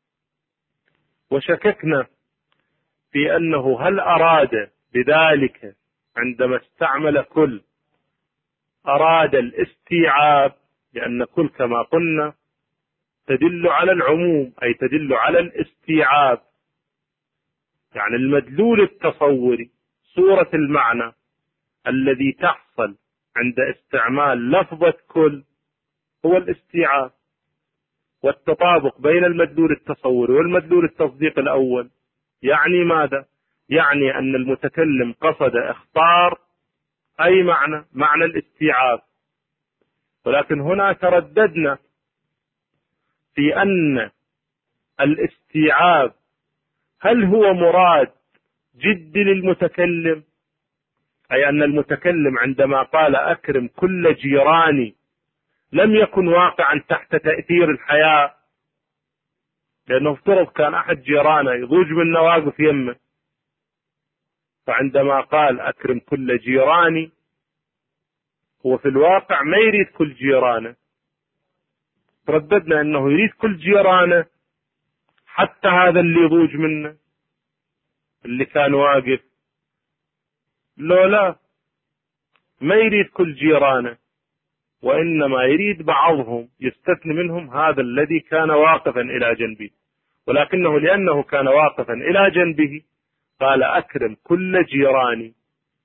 Speaker 1: وشككنا في أنه هل أراد بذلك عندما استعمل كل أراد الاستيعاب، لأن كل كما قلنا تدل على العموم أي تدل على الاستيعاب، يعني المدلول التصوري صورة المعنى الذي تحصل عند استعمال لفظة كل هو الاستيعاب. والتطابق بين المدلول التصوري والمدلول التصديق الأول يعني ماذا؟ يعني أن المتكلم قصد اختار أي معنى؟ معنى الاستيعاب. ولكن هنا ترددنا في أن الاستيعاب هل هو مراد جد للمتكلم، أي أن المتكلم عندما قال أكرم كل جيراني لم يكن واقعا تحت تأثير الحياة، لأنه افترض كان أحد جيرانه يضوج من واقف يمه، فعندما قال أكرم كل جيراني هو في الواقع ما يريد كل جيرانه. ترددنا أنه يريد كل جيرانه حتى هذا اللي يضوج منه اللي كان واقف، لو لا ما يريد كل جيرانه، وإنما يريد بعضهم يستثني منهم هذا الذي كان واقفا إلى جنبه. ولكنه لأنه كان واقفا إلى جنبه قال أكرم كل جيراني،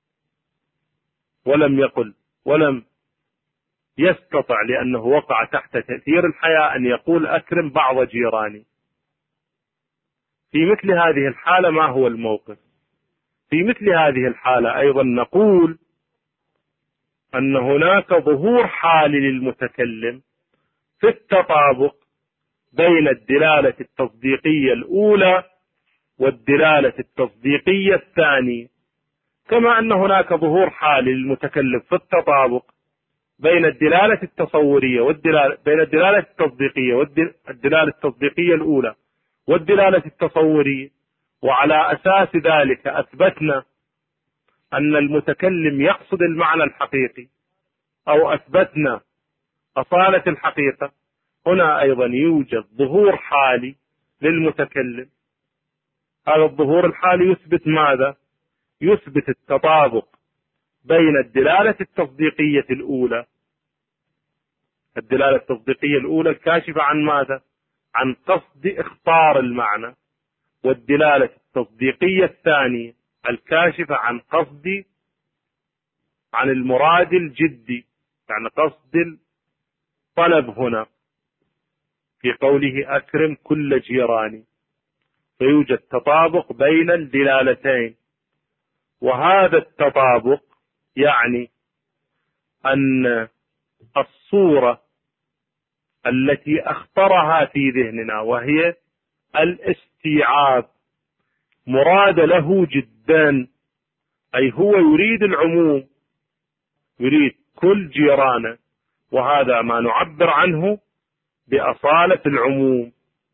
Speaker 1: ولم يقل ولم يستطع لأنه وقع تحت تأثير الحياة أن يقول أكرم بعض جيراني. في مثل هذه الحالة ما هو الموقف؟ في مثل هذه الحالة أيضا نقول أن هناك ظهور حالي للمتكلم في التطابق بين الدلالة التصديقية الأولى والدلالة التصديقية الثانية، كما أن هناك ظهور حالي للمتكلم في التطابق بين الدلالة التصورية والدلالة بين الدلالة التصديقية والدلالة التصديقية الأولى والدلالة التصورية. وعلى أساس ذلك أثبتنا أن المتكلم يقصد المعنى الحقيقي، أو أثبتنا أصالة الحقيقة. هنا أيضا يوجد ظهور حالي للمتكلم. هذا الظهور الحالي يثبت ماذا؟ يثبت التطابق بين الدلالة التصديقية الأولى، الدلالة التصديقية الأولى الكاشفة عن ماذا؟ عن قصد اختار المعنى، والدلالة التصديقية الثانية الكاشفة عن قصد عن المراد الجدي، يعني قصد الطلب هنا في قوله أكرم كل جيراني. فيوجد تطابق بين الدلالتين، وهذا التطابق يعني أن الصورة التي اخترها في ذهننا وهي الاستيعاب مراد له جدا، أي هو يريد العموم، يريد كل جيرانه، وهذا ما نعبر عنه بأصالة العموم.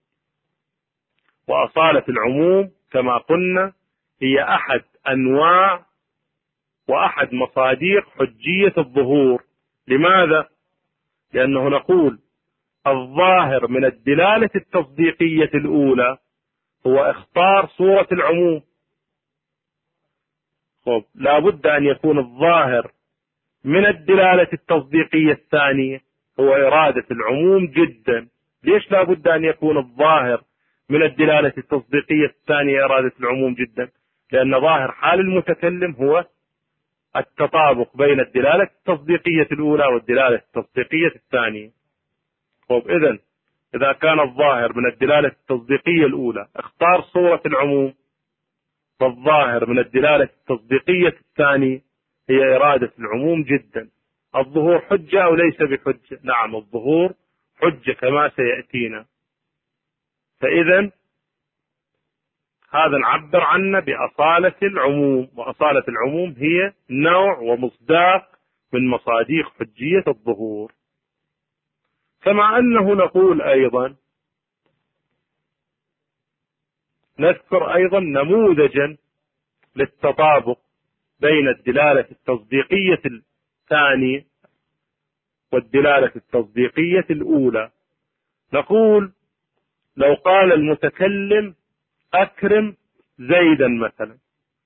Speaker 1: وأصالة العموم كما قلنا هي أحد أنواع وأحد مصادر حجية الظهور. لماذا؟ لأنه نقول الظاهر من الدلالة التصديقية الأولى هو اختار صورة العموم. خب لا بد أن يكون الظاهر من الدلالة التصديقية الثانية هو إرادة العموم جدا. ليش لا بد أن يكون الظاهر من الدلالة التصديقية الثانية إرادة العموم جدا؟ لأن ظاهر حال المتكلم هو التطابق بين الدلالة التصديقية الأولى والدلالة التصديقية الثانية. طيب إذن إذا كان الظاهر من الدلالة التصديقية الأولى اختار صورة العموم، فالظاهر من الدلالة التصديقية الثانية هي إرادة العموم جدا. الظهور حجة أو ليس بحجة؟ نعم، الظهور حجة كما سيأتينا. فإذا هذا نعبر عنه بأصالة العموم، وأصالة العموم هي نوع ومصداق من مصاديق حجية الظهور. كما أنه نقول أيضا، نذكر أيضا نموذجا للتطابق بين الدلالة التصديقية الثانية والدلالة التصديقية الأولى. نقول لو قال المتكلم أكرم زيدا مثلا،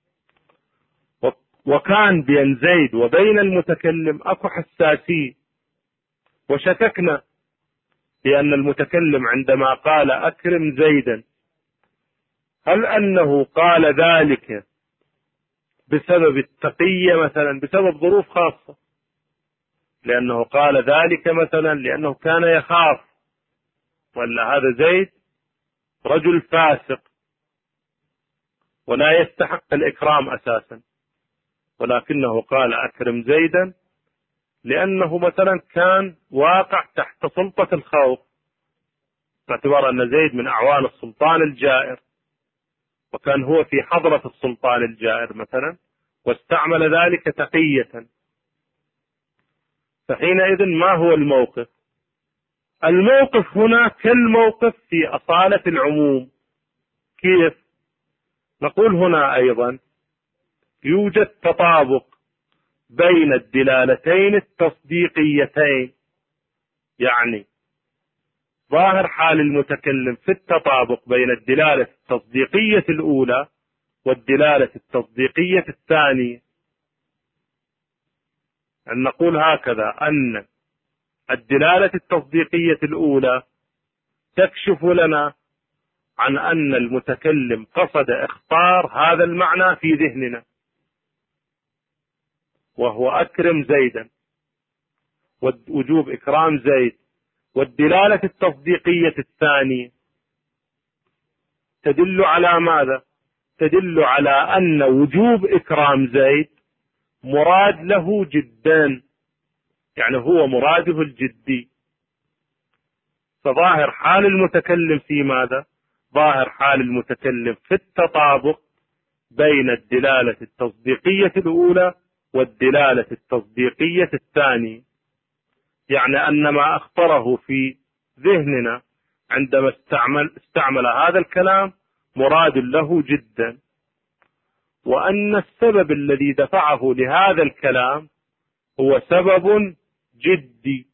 Speaker 1: وكان بين زيد وبين المتكلم أكو حساسية، وشككنا بأن المتكلم عندما قال أكرم زيدا هل أنه قال ذلك بسبب التقية مثلا، بسبب ظروف خاصة، لأنه قال ذلك مثلا لأنه كان يخاف، ولا هذا زيد رجل فاسق ولا يستحق الإكرام أساسا، ولكنه قال أكرم زيدا لأنه مثلا كان واقع تحت سلطة الخوف، باعتبار أن زيد من أعوان السلطان الجائر، وكان هو في حضرة السلطان الجائر مثلا، واستعمل ذلك تقية. فحينئذ ما هو الموقف؟ الموقف هنا كالموقف في أصالة العموم. كيف؟ نقول هنا أيضا يوجد تطابق بين الدلالتين التصديقيتين، يعني ظاهر حال المتكلم في التطابق بين الدلالة التصديقية الأولى والدلالة التصديقية الثانية. أن نقول هكذا، أن الدلالة التصديقية الأولى تكشف لنا عن أن المتكلم قصد اختار هذا المعنى في ذهننا، وهو أكرم زيدا، ووجوب إكرام زيد. والدلالة التصديقية الثانية تدل على ماذا؟ تدل على أن وجوب إكرام زيد مراد له جدا، يعني هو مراده الجدي. فظاهر حال المتكلم في ماذا؟ ظاهر حال المتكلم في التطابق بين الدلالة التصديقية الأولى والدلالة التصديقية الثانية، يعني أن ما أخطره في ذهننا عندما استعمل, استعمل هذا الكلام مراد له جدا، وأن السبب الذي دفعه لهذا الكلام هو سبب جدي،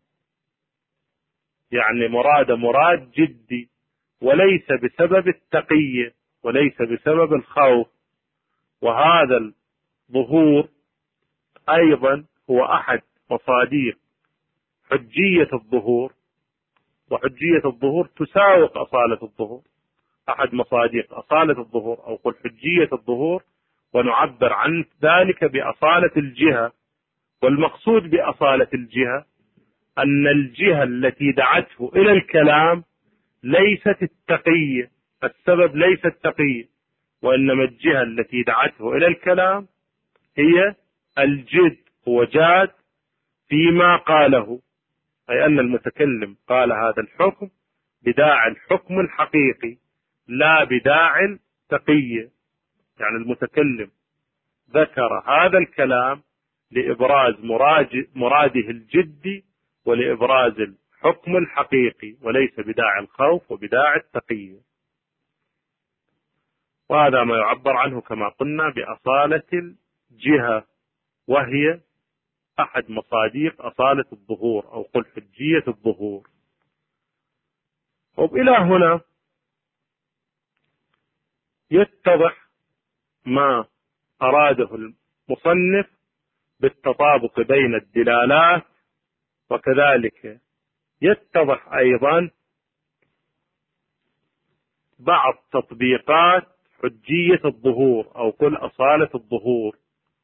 Speaker 1: يعني مراد مراد جدي، وليس بسبب التقية وليس بسبب الخوف. وهذا الظهور أيضا هو أحد مصاديق حجية الظهور، وحجية الظهور تساوق أصالة الظهور. أحد مصاديق أصالة الظهور أو قل حجية الظهور، ونعبر عن ذلك بأصالة الجهة. والمقصود بأصالة الجهة أن الجهة التي دعته إلى الكلام ليست التقية، السبب ليس التقية، وإنما الجهة التي دعته إلى الكلام هي الجد، هو جاد فيما قاله، أي أن المتكلم قال هذا الحكم بداعي الحكم الحقيقي لا بداعي التقية. يعني المتكلم ذكر هذا الكلام لإبراز مراده الجدي ولإبراز الحكم الحقيقي، وليس بداعي الخوف وبداعي التقية. وهذا ما يعبر عنه كما قلنا بأصالة الجهة، وهي أحد مصاديق أصالة الظهور أو قل حجية الظهور. وإلى هنا يتضح ما أراده المصنف بالتطابق بين الدلالات، وكذلك يتضح أيضا بعض تطبيقات حجية الظهور أو قل أصالة الظهور.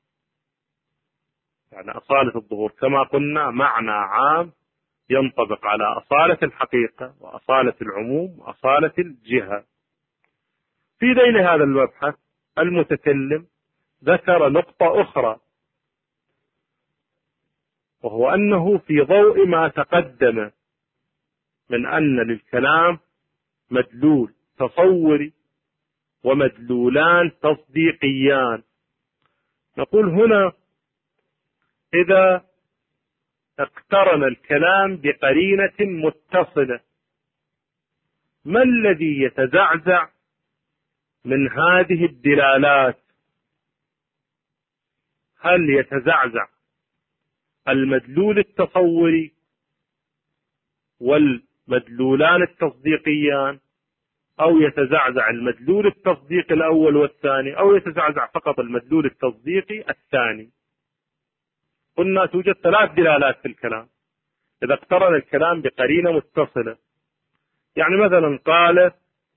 Speaker 1: يعني أصالة الظهور كما قلنا معنى عام ينطبق على أصالة الحقيقة وأصالة العموم وأصالة الجهة. في ذيل هذا المبحث المتكلم ذكر نقطة أخرى، وهو أنه في ضوء ما تقدم من أن للكلام مدلول تصوري ومدلولان تصديقيان. نقول هنا إذا اقترن الكلام بقرينة متصلة، ما الذي يتزعزع من هذه الدلالات؟ هل يتزعزع المدلول التصوري والمدلولان التصديقيان، أو يتزعزع المدلول التصديقي الأول والثاني، أو يتزعزع فقط المدلول التصديقي الثاني؟ قلنا توجد ثلاث دلالات في الكلام إذا اقترن الكلام بقرينة متصلة. يعني مثلا قال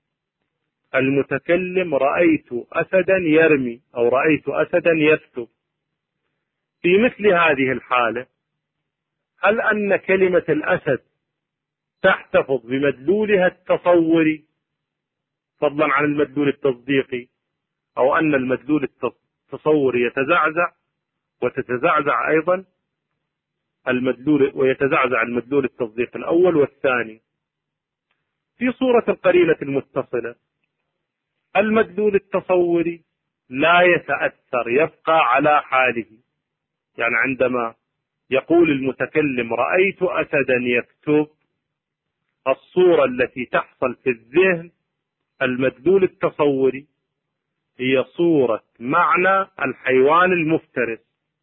Speaker 1: المتكلم رأيت أسدا يرمي، أو رأيت أسدا يكتب. في مثل هذه الحالة هل أن كلمة الأسد تحتفظ بمدلولها التصوري فضلا عن المدلول التصديقي، أو أن المدلول التصوري يتزعزع وتتزعزع أيضا المدلول ويتزعزع المدلول التصديقي الأول والثاني؟ في صورة القرينة المتصلة المدلول التصوري لا يتأثر، يبقى على حاله. يعني عندما يقول المتكلم رأيت أسدا يكتب، الصورة التي تحصل في الذهن المدلول التصوري هي صورة معنى الحيوان المفترس،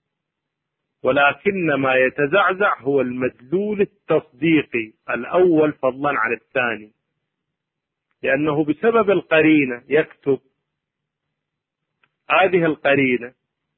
Speaker 1: ولكن ما يتزعزع هو المدلول التصديقي الأول فضلا عن الثاني، لأنه بسبب القرينة يكتب، هذه القرينة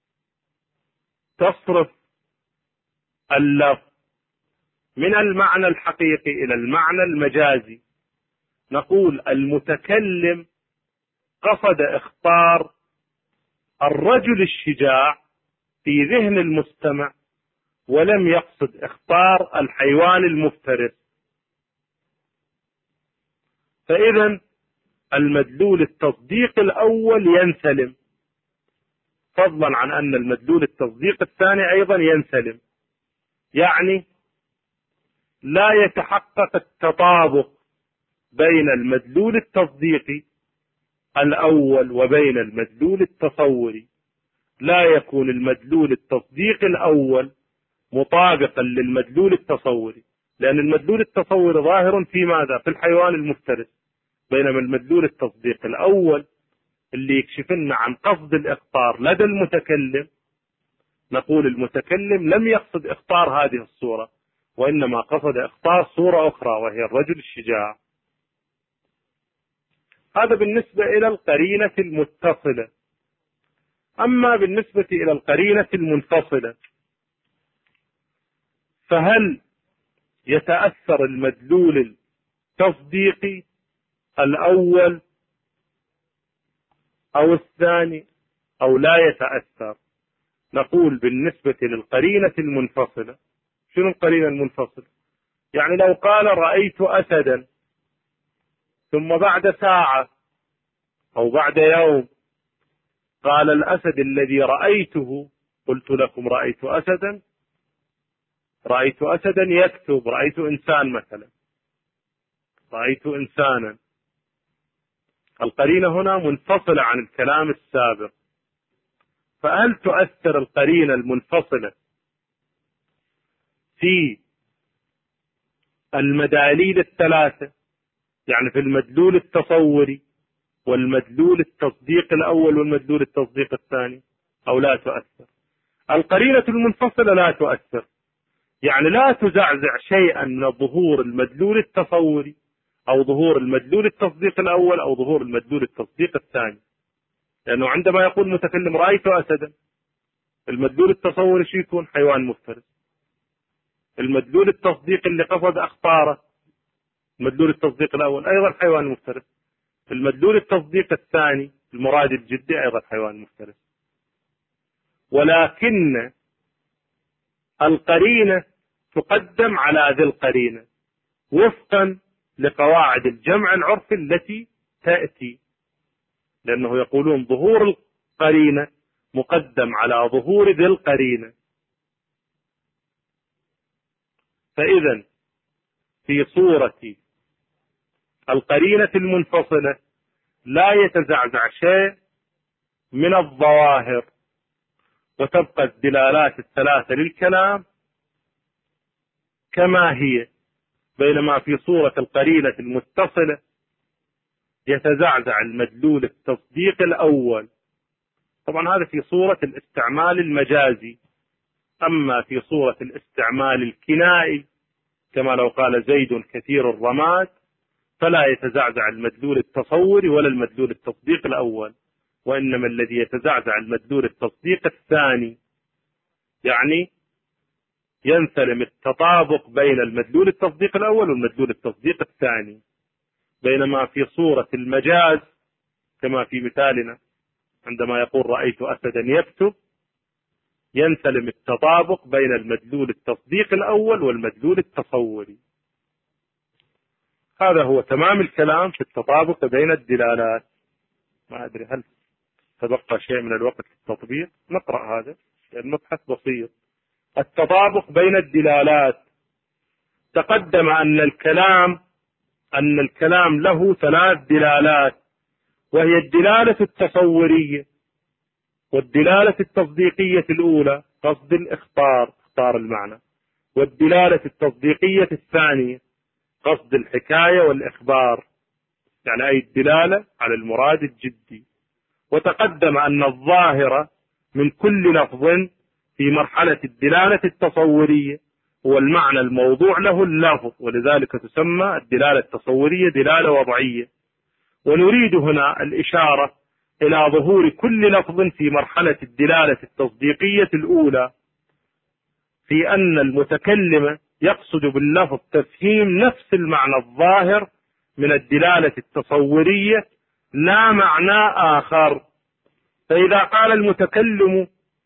Speaker 1: تصرف اللفظ من المعنى الحقيقي إلى المعنى المجازي. نقول المتكلم قصد إخطار الرجل الشجاع في ذهن المستمع، ولم يقصد إخطار الحيوان المفترس. فإذا المدلول التصديق الأول ينسلم، فضلا عن أن المدلول التصديق الثاني أيضا ينسلم. يعني لا يتحقق التطابق بين المدلول التصديقي الأول وبين المدلول التصوري. لا يكون المدلول التصديقي الأول مطابقا للمدلول التصوري، لأن المدلول التصوري ظاهر في ماذا؟ في الحيوان المفترس، بينما المدلول التصديقي الأول اللي يكشف لنا عن قصد الإخطار لدى المتكلم، نقول المتكلم لم يقصد إخطار هذه الصورة، وإنما قصد إخطار صورة أخرى وهي الرجل الشجاع. هذا بالنسبة إلى القرينة المتصلة. أما بالنسبة إلى القرينة المنفصلة، فهل يتأثر المدلول التصديقي الأول أو الثاني أو لا يتأثر؟ نقول بالنسبة للقرينة المنفصلة، شنو القرينة المنفصلة؟ يعني لو قال رأيت أسدا، ثم بعد ساعة أو بعد يوم قال الأسد الذي رأيته، قلت لكم رأيت أسدا، رأيت أسدا يكتب، رأيت إنسان مثلا، رأيت إنسانا. القرينة هنا منفصلة عن الكلام السابق. فهل تؤثر القرينة المنفصلة في المداليل الثلاثة، يعني في المدلول التصوري والمدلول التصديق الأول والمدلول التصديق الثاني، أو لا تؤثر؟ القرينة المنفصلة لا تؤثر، يعني لا تزعزع شيئا من ظهور المدلول التصوري أو ظهور المدلول التصديق الأول أو ظهور المدلول التصديق الثاني. لأنه عندما يقول متكلم رأيت أسدا، المدلول التصوري شو يكون؟ حيوان مفترس. المدلول التصديق اللي قصد أخطاره، المدلول التصديق الأول أيضا حيوان مفترس. المدلول التصديق الثاني المراد الجدي أيضا حيوان مفترس. ولكن القرينة تقدم على ذي القرينة وفقا لقواعد الجمع العرفي التي تأتي، لأنه يقولون ظهور القرينة مقدم على ظهور ذي القرينة. فإذا في صورة القرينة المنفصلة لا يتزعزع شيء من الظواهر، وتبقى الدلالات الثلاثة للكلام كما هي، بينما في صورة القرينة المتصلة يتزعزع المدلول التصديق الأول. طبعا هذا في صورة الاستعمال المجازي. أما في صورة الاستعمال الكنائي كما لو قال زيد كثير الرماد فلا يتزعزع المدلول التصوري ولا المدلول التصديق الأول، وإنما الذي يتزعزع المدلول التصديق الثاني، يعني ينسلم التطابق بين المدلول التصديق الأول والمدلول التصديق الثاني. بينما في صورة المجاز كما في مثالنا عندما يقول رأيت أسدا يكتب، ينسلم التطابق بين المدلول التصديق الأول والمدلول التصوري. هذا هو تمام الكلام في التطابق بين الدلالات. ما أدري هل تبقى شيء من الوقت للتطبيق؟ نقرأ هذا، المبحث بسيط. التطابق بين الدلالات. تقدم أن الكلام أن الكلام له ثلاث دلالات، وهي الدلالة التصورية والدلالة التصديقية الأولى قصد الإخبار اخبار المعنى، والدلالة التصديقية الثانية قصد الحكاية والإخبار، يعني أي الدلالة على المراد الجدي. وتقدم أن الظاهر من كل لفظ في مرحلة الدلالة التصورية هو المعنى الموضوع له اللفظ، ولذلك تسمى الدلالة التصورية دلالة وضعية. ونريد هنا الإشارة إلى ظهور كل لفظ في مرحلة الدلالة التصديقية الأولى، في أن المتكلم يقصد باللفظ تفهيم نفس المعنى الظاهر من الدلالة التصورية لا معنى آخر. فإذا قال المتكلم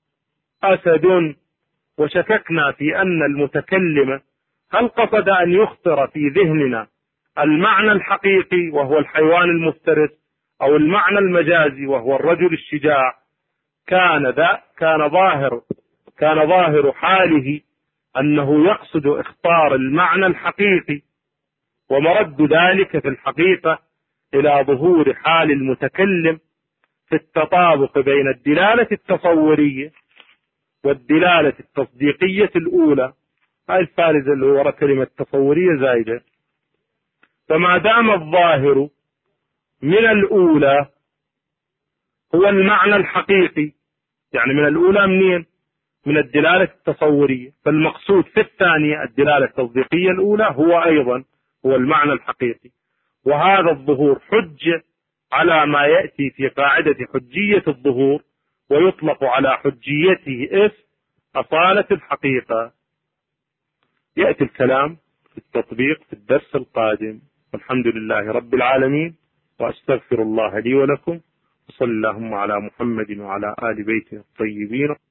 Speaker 1: أسد وشككنا في أن المتكلم هل قصد أن يخطر في ذهننا المعنى الحقيقي وهو الحيوان المفترس أو المعنى المجازي وهو الرجل الشجاع، كان ذا كان ظاهر كان ظاهر حاله أنه يقصد اختار المعنى الحقيقي، ومرد ذلك في الحقيقة إلى ظهور حال المتكلم في التطابق بين الدلالة التصورية والدلالة التصديقية الأولى. هاي الثالثة اللي هو كلمة تصورية زايدة. فما دام الظاهر من الأولى هو المعنى الحقيقي، يعني من الأولى منين؟ من الدلالة التصورية، فالمقصود في الثانية الدلالة التصديقية الأولى هو أيضا هو المعنى الحقيقي. وهذا الظهور حجة على ما يأتي في قاعدة حجية الظهور، ويطلق على حجيته اسم أصالة الحقيقة. يأتي الكلام في التطبيق في الدرس القادم، والحمد لله رب العالمين، وأستغفر الله لي ولكم، وصلى اللهم على محمد وعلى آل بيته الطيبين.